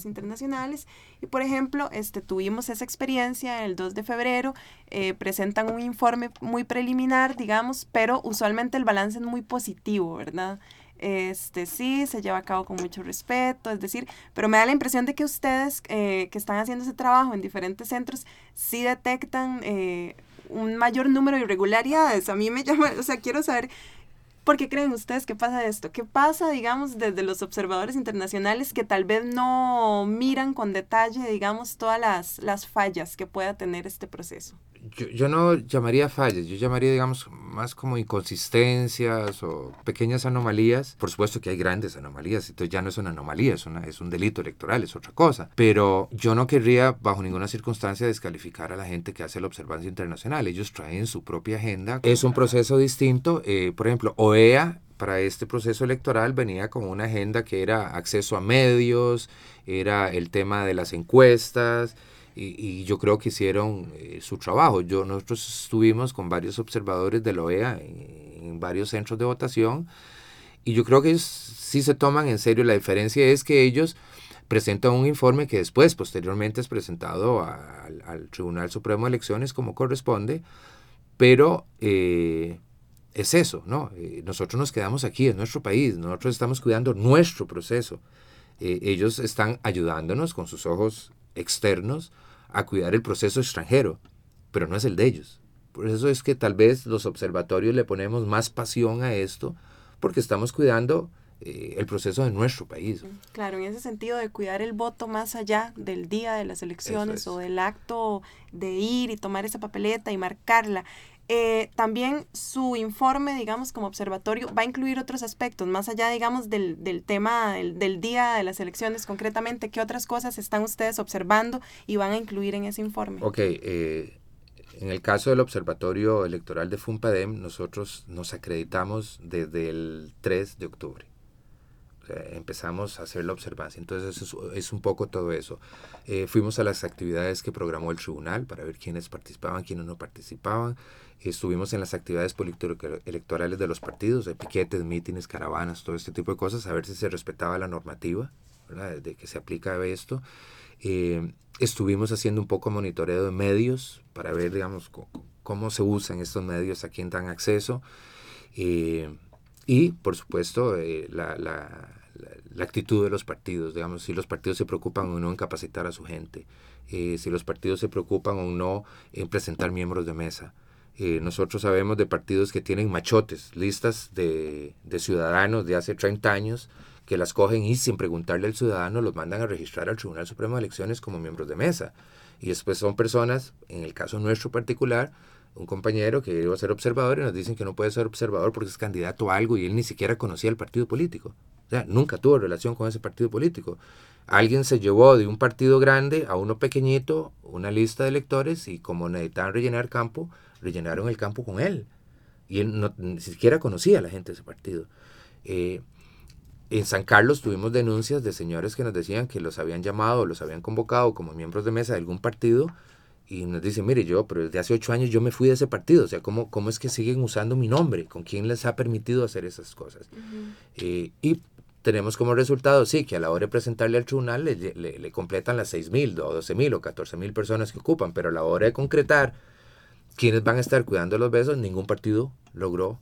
y por ejemplo tuvimos esa experiencia el 2 de febrero, presentan un informe muy preliminar, digamos, pero usualmente el balance es muy positivo, ¿verdad? Sí, se lleva a cabo con mucho respeto, es decir, pero me da la impresión de que ustedes que están haciendo ese trabajo en diferentes centros sí detectan un mayor número de irregularidades. A mí me llama, quiero saber ¿por qué creen ustedes que pasa esto? ¿Qué pasa, digamos, desde los observadores internacionales que tal vez no miran con detalle, digamos, todas las fallas que pueda tener este proceso? Yo no llamaría fallas, yo llamaría, digamos, más como inconsistencias o pequeñas anomalías. Por supuesto que hay grandes anomalías, entonces ya no es una anomalía, es un delito electoral, es otra cosa. Pero yo no querría, bajo ninguna circunstancia, descalificar a la gente que hace la observancia internacional. Ellos traen su propia agenda. Es un proceso distinto. Por ejemplo, OEA, para este proceso electoral, venía con una agenda que era acceso a medios, era el tema de las encuestas, y yo creo que hicieron su trabajo. Nosotros estuvimos con varios observadores de la OEA en varios centros de votación, y yo creo que ellos sí se toman en serio. La diferencia es que ellos presentan un informe que después, posteriormente, es presentado al Tribunal Supremo de Elecciones como corresponde, pero es eso, ¿no? Nosotros nos quedamos aquí, en nuestro país, nosotros estamos cuidando nuestro proceso. Ellos están ayudándonos con sus ojos externos a cuidar el proceso extranjero, pero no es el de ellos. Por eso es que tal vez los observatorios le ponemos más pasión a esto, porque estamos cuidando el proceso de nuestro país. Claro, en ese sentido de cuidar el voto más allá del día de las elecciones o del acto de ir y tomar esa papeleta y marcarla. También su informe, digamos, como observatorio, va a incluir otros aspectos, más allá, digamos, del tema del día de las elecciones concretamente. ¿Qué otras cosas están ustedes observando y van a incluir en ese informe? Ok, en el caso del Observatorio Electoral de FUNPADEM, nosotros nos acreditamos desde el 3 de octubre. Empezamos a hacer la observancia, entonces es un poco todo eso. Fuimos a las actividades que programó el tribunal para ver quiénes participaban, quiénes no participaban. Estuvimos en las actividades electorales de los partidos, piquetes, mítines, caravanas, todo este tipo de cosas, a ver si se respetaba la normativa, ¿verdad?, de que se aplica esto. Estuvimos haciendo un poco de monitoreo de medios para ver, digamos, cómo se usan estos medios, a quién dan acceso. Y, por supuesto, la actitud de los partidos, digamos, si los partidos se preocupan o no en capacitar a su gente, si los partidos se preocupan o no en presentar miembros de mesa. Nosotros sabemos de partidos que tienen machotes, listas de ciudadanos de hace 30 años, que las cogen y sin preguntarle al ciudadano los mandan a registrar al Tribunal Supremo de Elecciones como miembros de mesa. Y después son personas, en el caso nuestro particular, un compañero que iba a ser observador y nos dicen que no puede ser observador porque es candidato a algo y él ni siquiera conocía el partido político. O sea, nunca tuvo relación con ese partido político. Alguien se llevó de un partido grande a uno pequeñito una lista de electores y como necesitaban rellenar campo, rellenaron el campo con él. Y él ni siquiera conocía a la gente de ese partido. En San Carlos tuvimos denuncias de señores que nos decían que los habían llamado, los habían convocado como miembros de mesa de algún partido y nos dicen, mire, pero desde hace 8 años yo me fui de ese partido, o sea, ¿cómo es que siguen usando mi nombre? ¿Con quién les ha permitido hacer esas cosas? Y tenemos como resultado, sí, que a la hora de presentarle al tribunal le completan las 6,000 o 12,000 o 14,000 personas que ocupan, pero a la hora de concretar quiénes van a estar cuidando los besos, ningún partido logró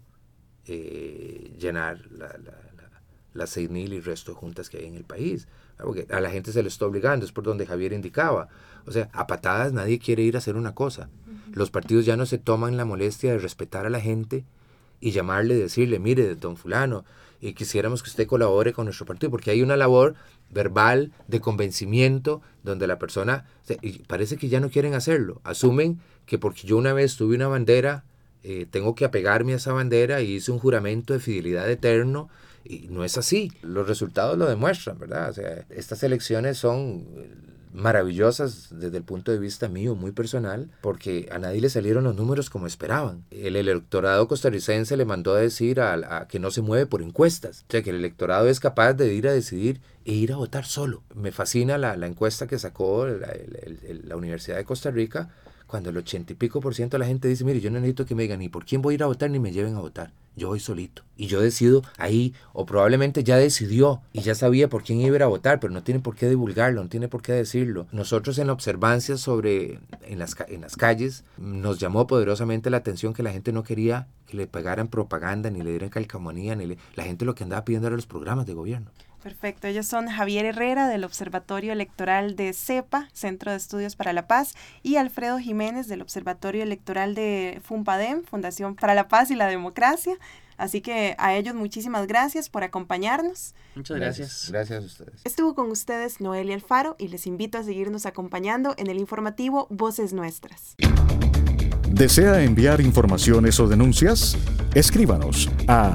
llenar las 6,000 y resto de juntas que hay en el país. Porque a la gente se le está obligando, es por donde Javier indicaba. O sea, a patadas nadie quiere ir a hacer una cosa. Los partidos ya no se toman la molestia de respetar a la gente y llamarle, decirle, mire, don fulano, y quisiéramos que usted colabore con nuestro partido, porque hay una labor verbal de convencimiento donde la persona, y parece que ya no quieren hacerlo. Asumen que porque yo una vez tuve una bandera, tengo que apegarme a esa bandera y hice un juramento de fidelidad eterno. Y no es así. Los resultados lo demuestran, ¿verdad? O sea, estas elecciones son maravillosas desde el punto de vista mío, muy personal, porque a nadie le salieron los números como esperaban. El electorado costarricense le mandó a decir a que no se mueve por encuestas. O sea, que el electorado es capaz de ir a decidir e ir a votar solo. Me fascina la encuesta que sacó la Universidad de Costa Rica, cuando el 80 y pico % de la gente dice, mire, yo no necesito que me digan ni por quién voy a ir a votar ni me lleven a votar. Yo voy solito. Y yo decido ahí, o probablemente ya decidió y ya sabía por quién iba a ir a votar, pero no tiene por qué divulgarlo, no tiene por qué decirlo. Nosotros en la observancia en las calles nos llamó poderosamente la atención que la gente no quería que le pegaran propaganda, ni le dieran calcamonía, la gente lo que andaba pidiendo era los programas de gobierno. Perfecto, ellos son Javier Herrera del Observatorio Electoral de CEPA, Centro de Estudios para la Paz, y Alfredo Jiménez del Observatorio Electoral de FUNPADEM, Fundación para la Paz y la Democracia. Así que a ellos muchísimas gracias por acompañarnos. Muchas gracias. Gracias a ustedes. Estuvo con ustedes Noelia Alfaro y les invito a seguirnos acompañando en el informativo Voces Nuestras. ¿Desea enviar informaciones o denuncias? Escríbanos a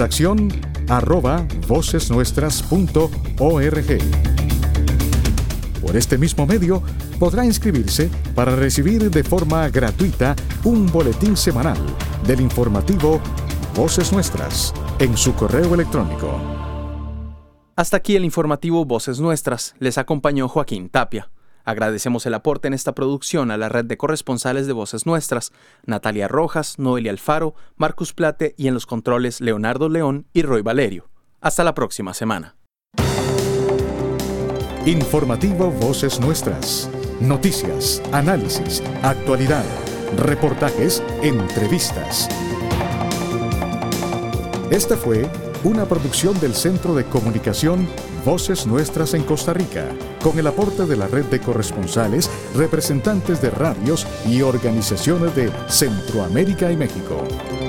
redacción@vocesnuestras.org. Por este mismo medio podrá inscribirse para recibir de forma gratuita un boletín semanal del informativo Voces Nuestras en su correo electrónico. Hasta aquí el informativo Voces Nuestras. Les acompañó Joaquín Tapia. Agradecemos el aporte en esta producción a la red de corresponsales de Voces Nuestras, Natalia Rojas, Noelia Alfaro, Marcus Plate y en los controles Leonardo León y Roy Valerio. Hasta la próxima semana. Informativo Voces Nuestras. Noticias, análisis, actualidad, reportajes, entrevistas. Esta fue una producción del Centro de Comunicación Voces Nuestras en Costa Rica, con el aporte de la red de corresponsales, representantes de radios y organizaciones de Centroamérica y México.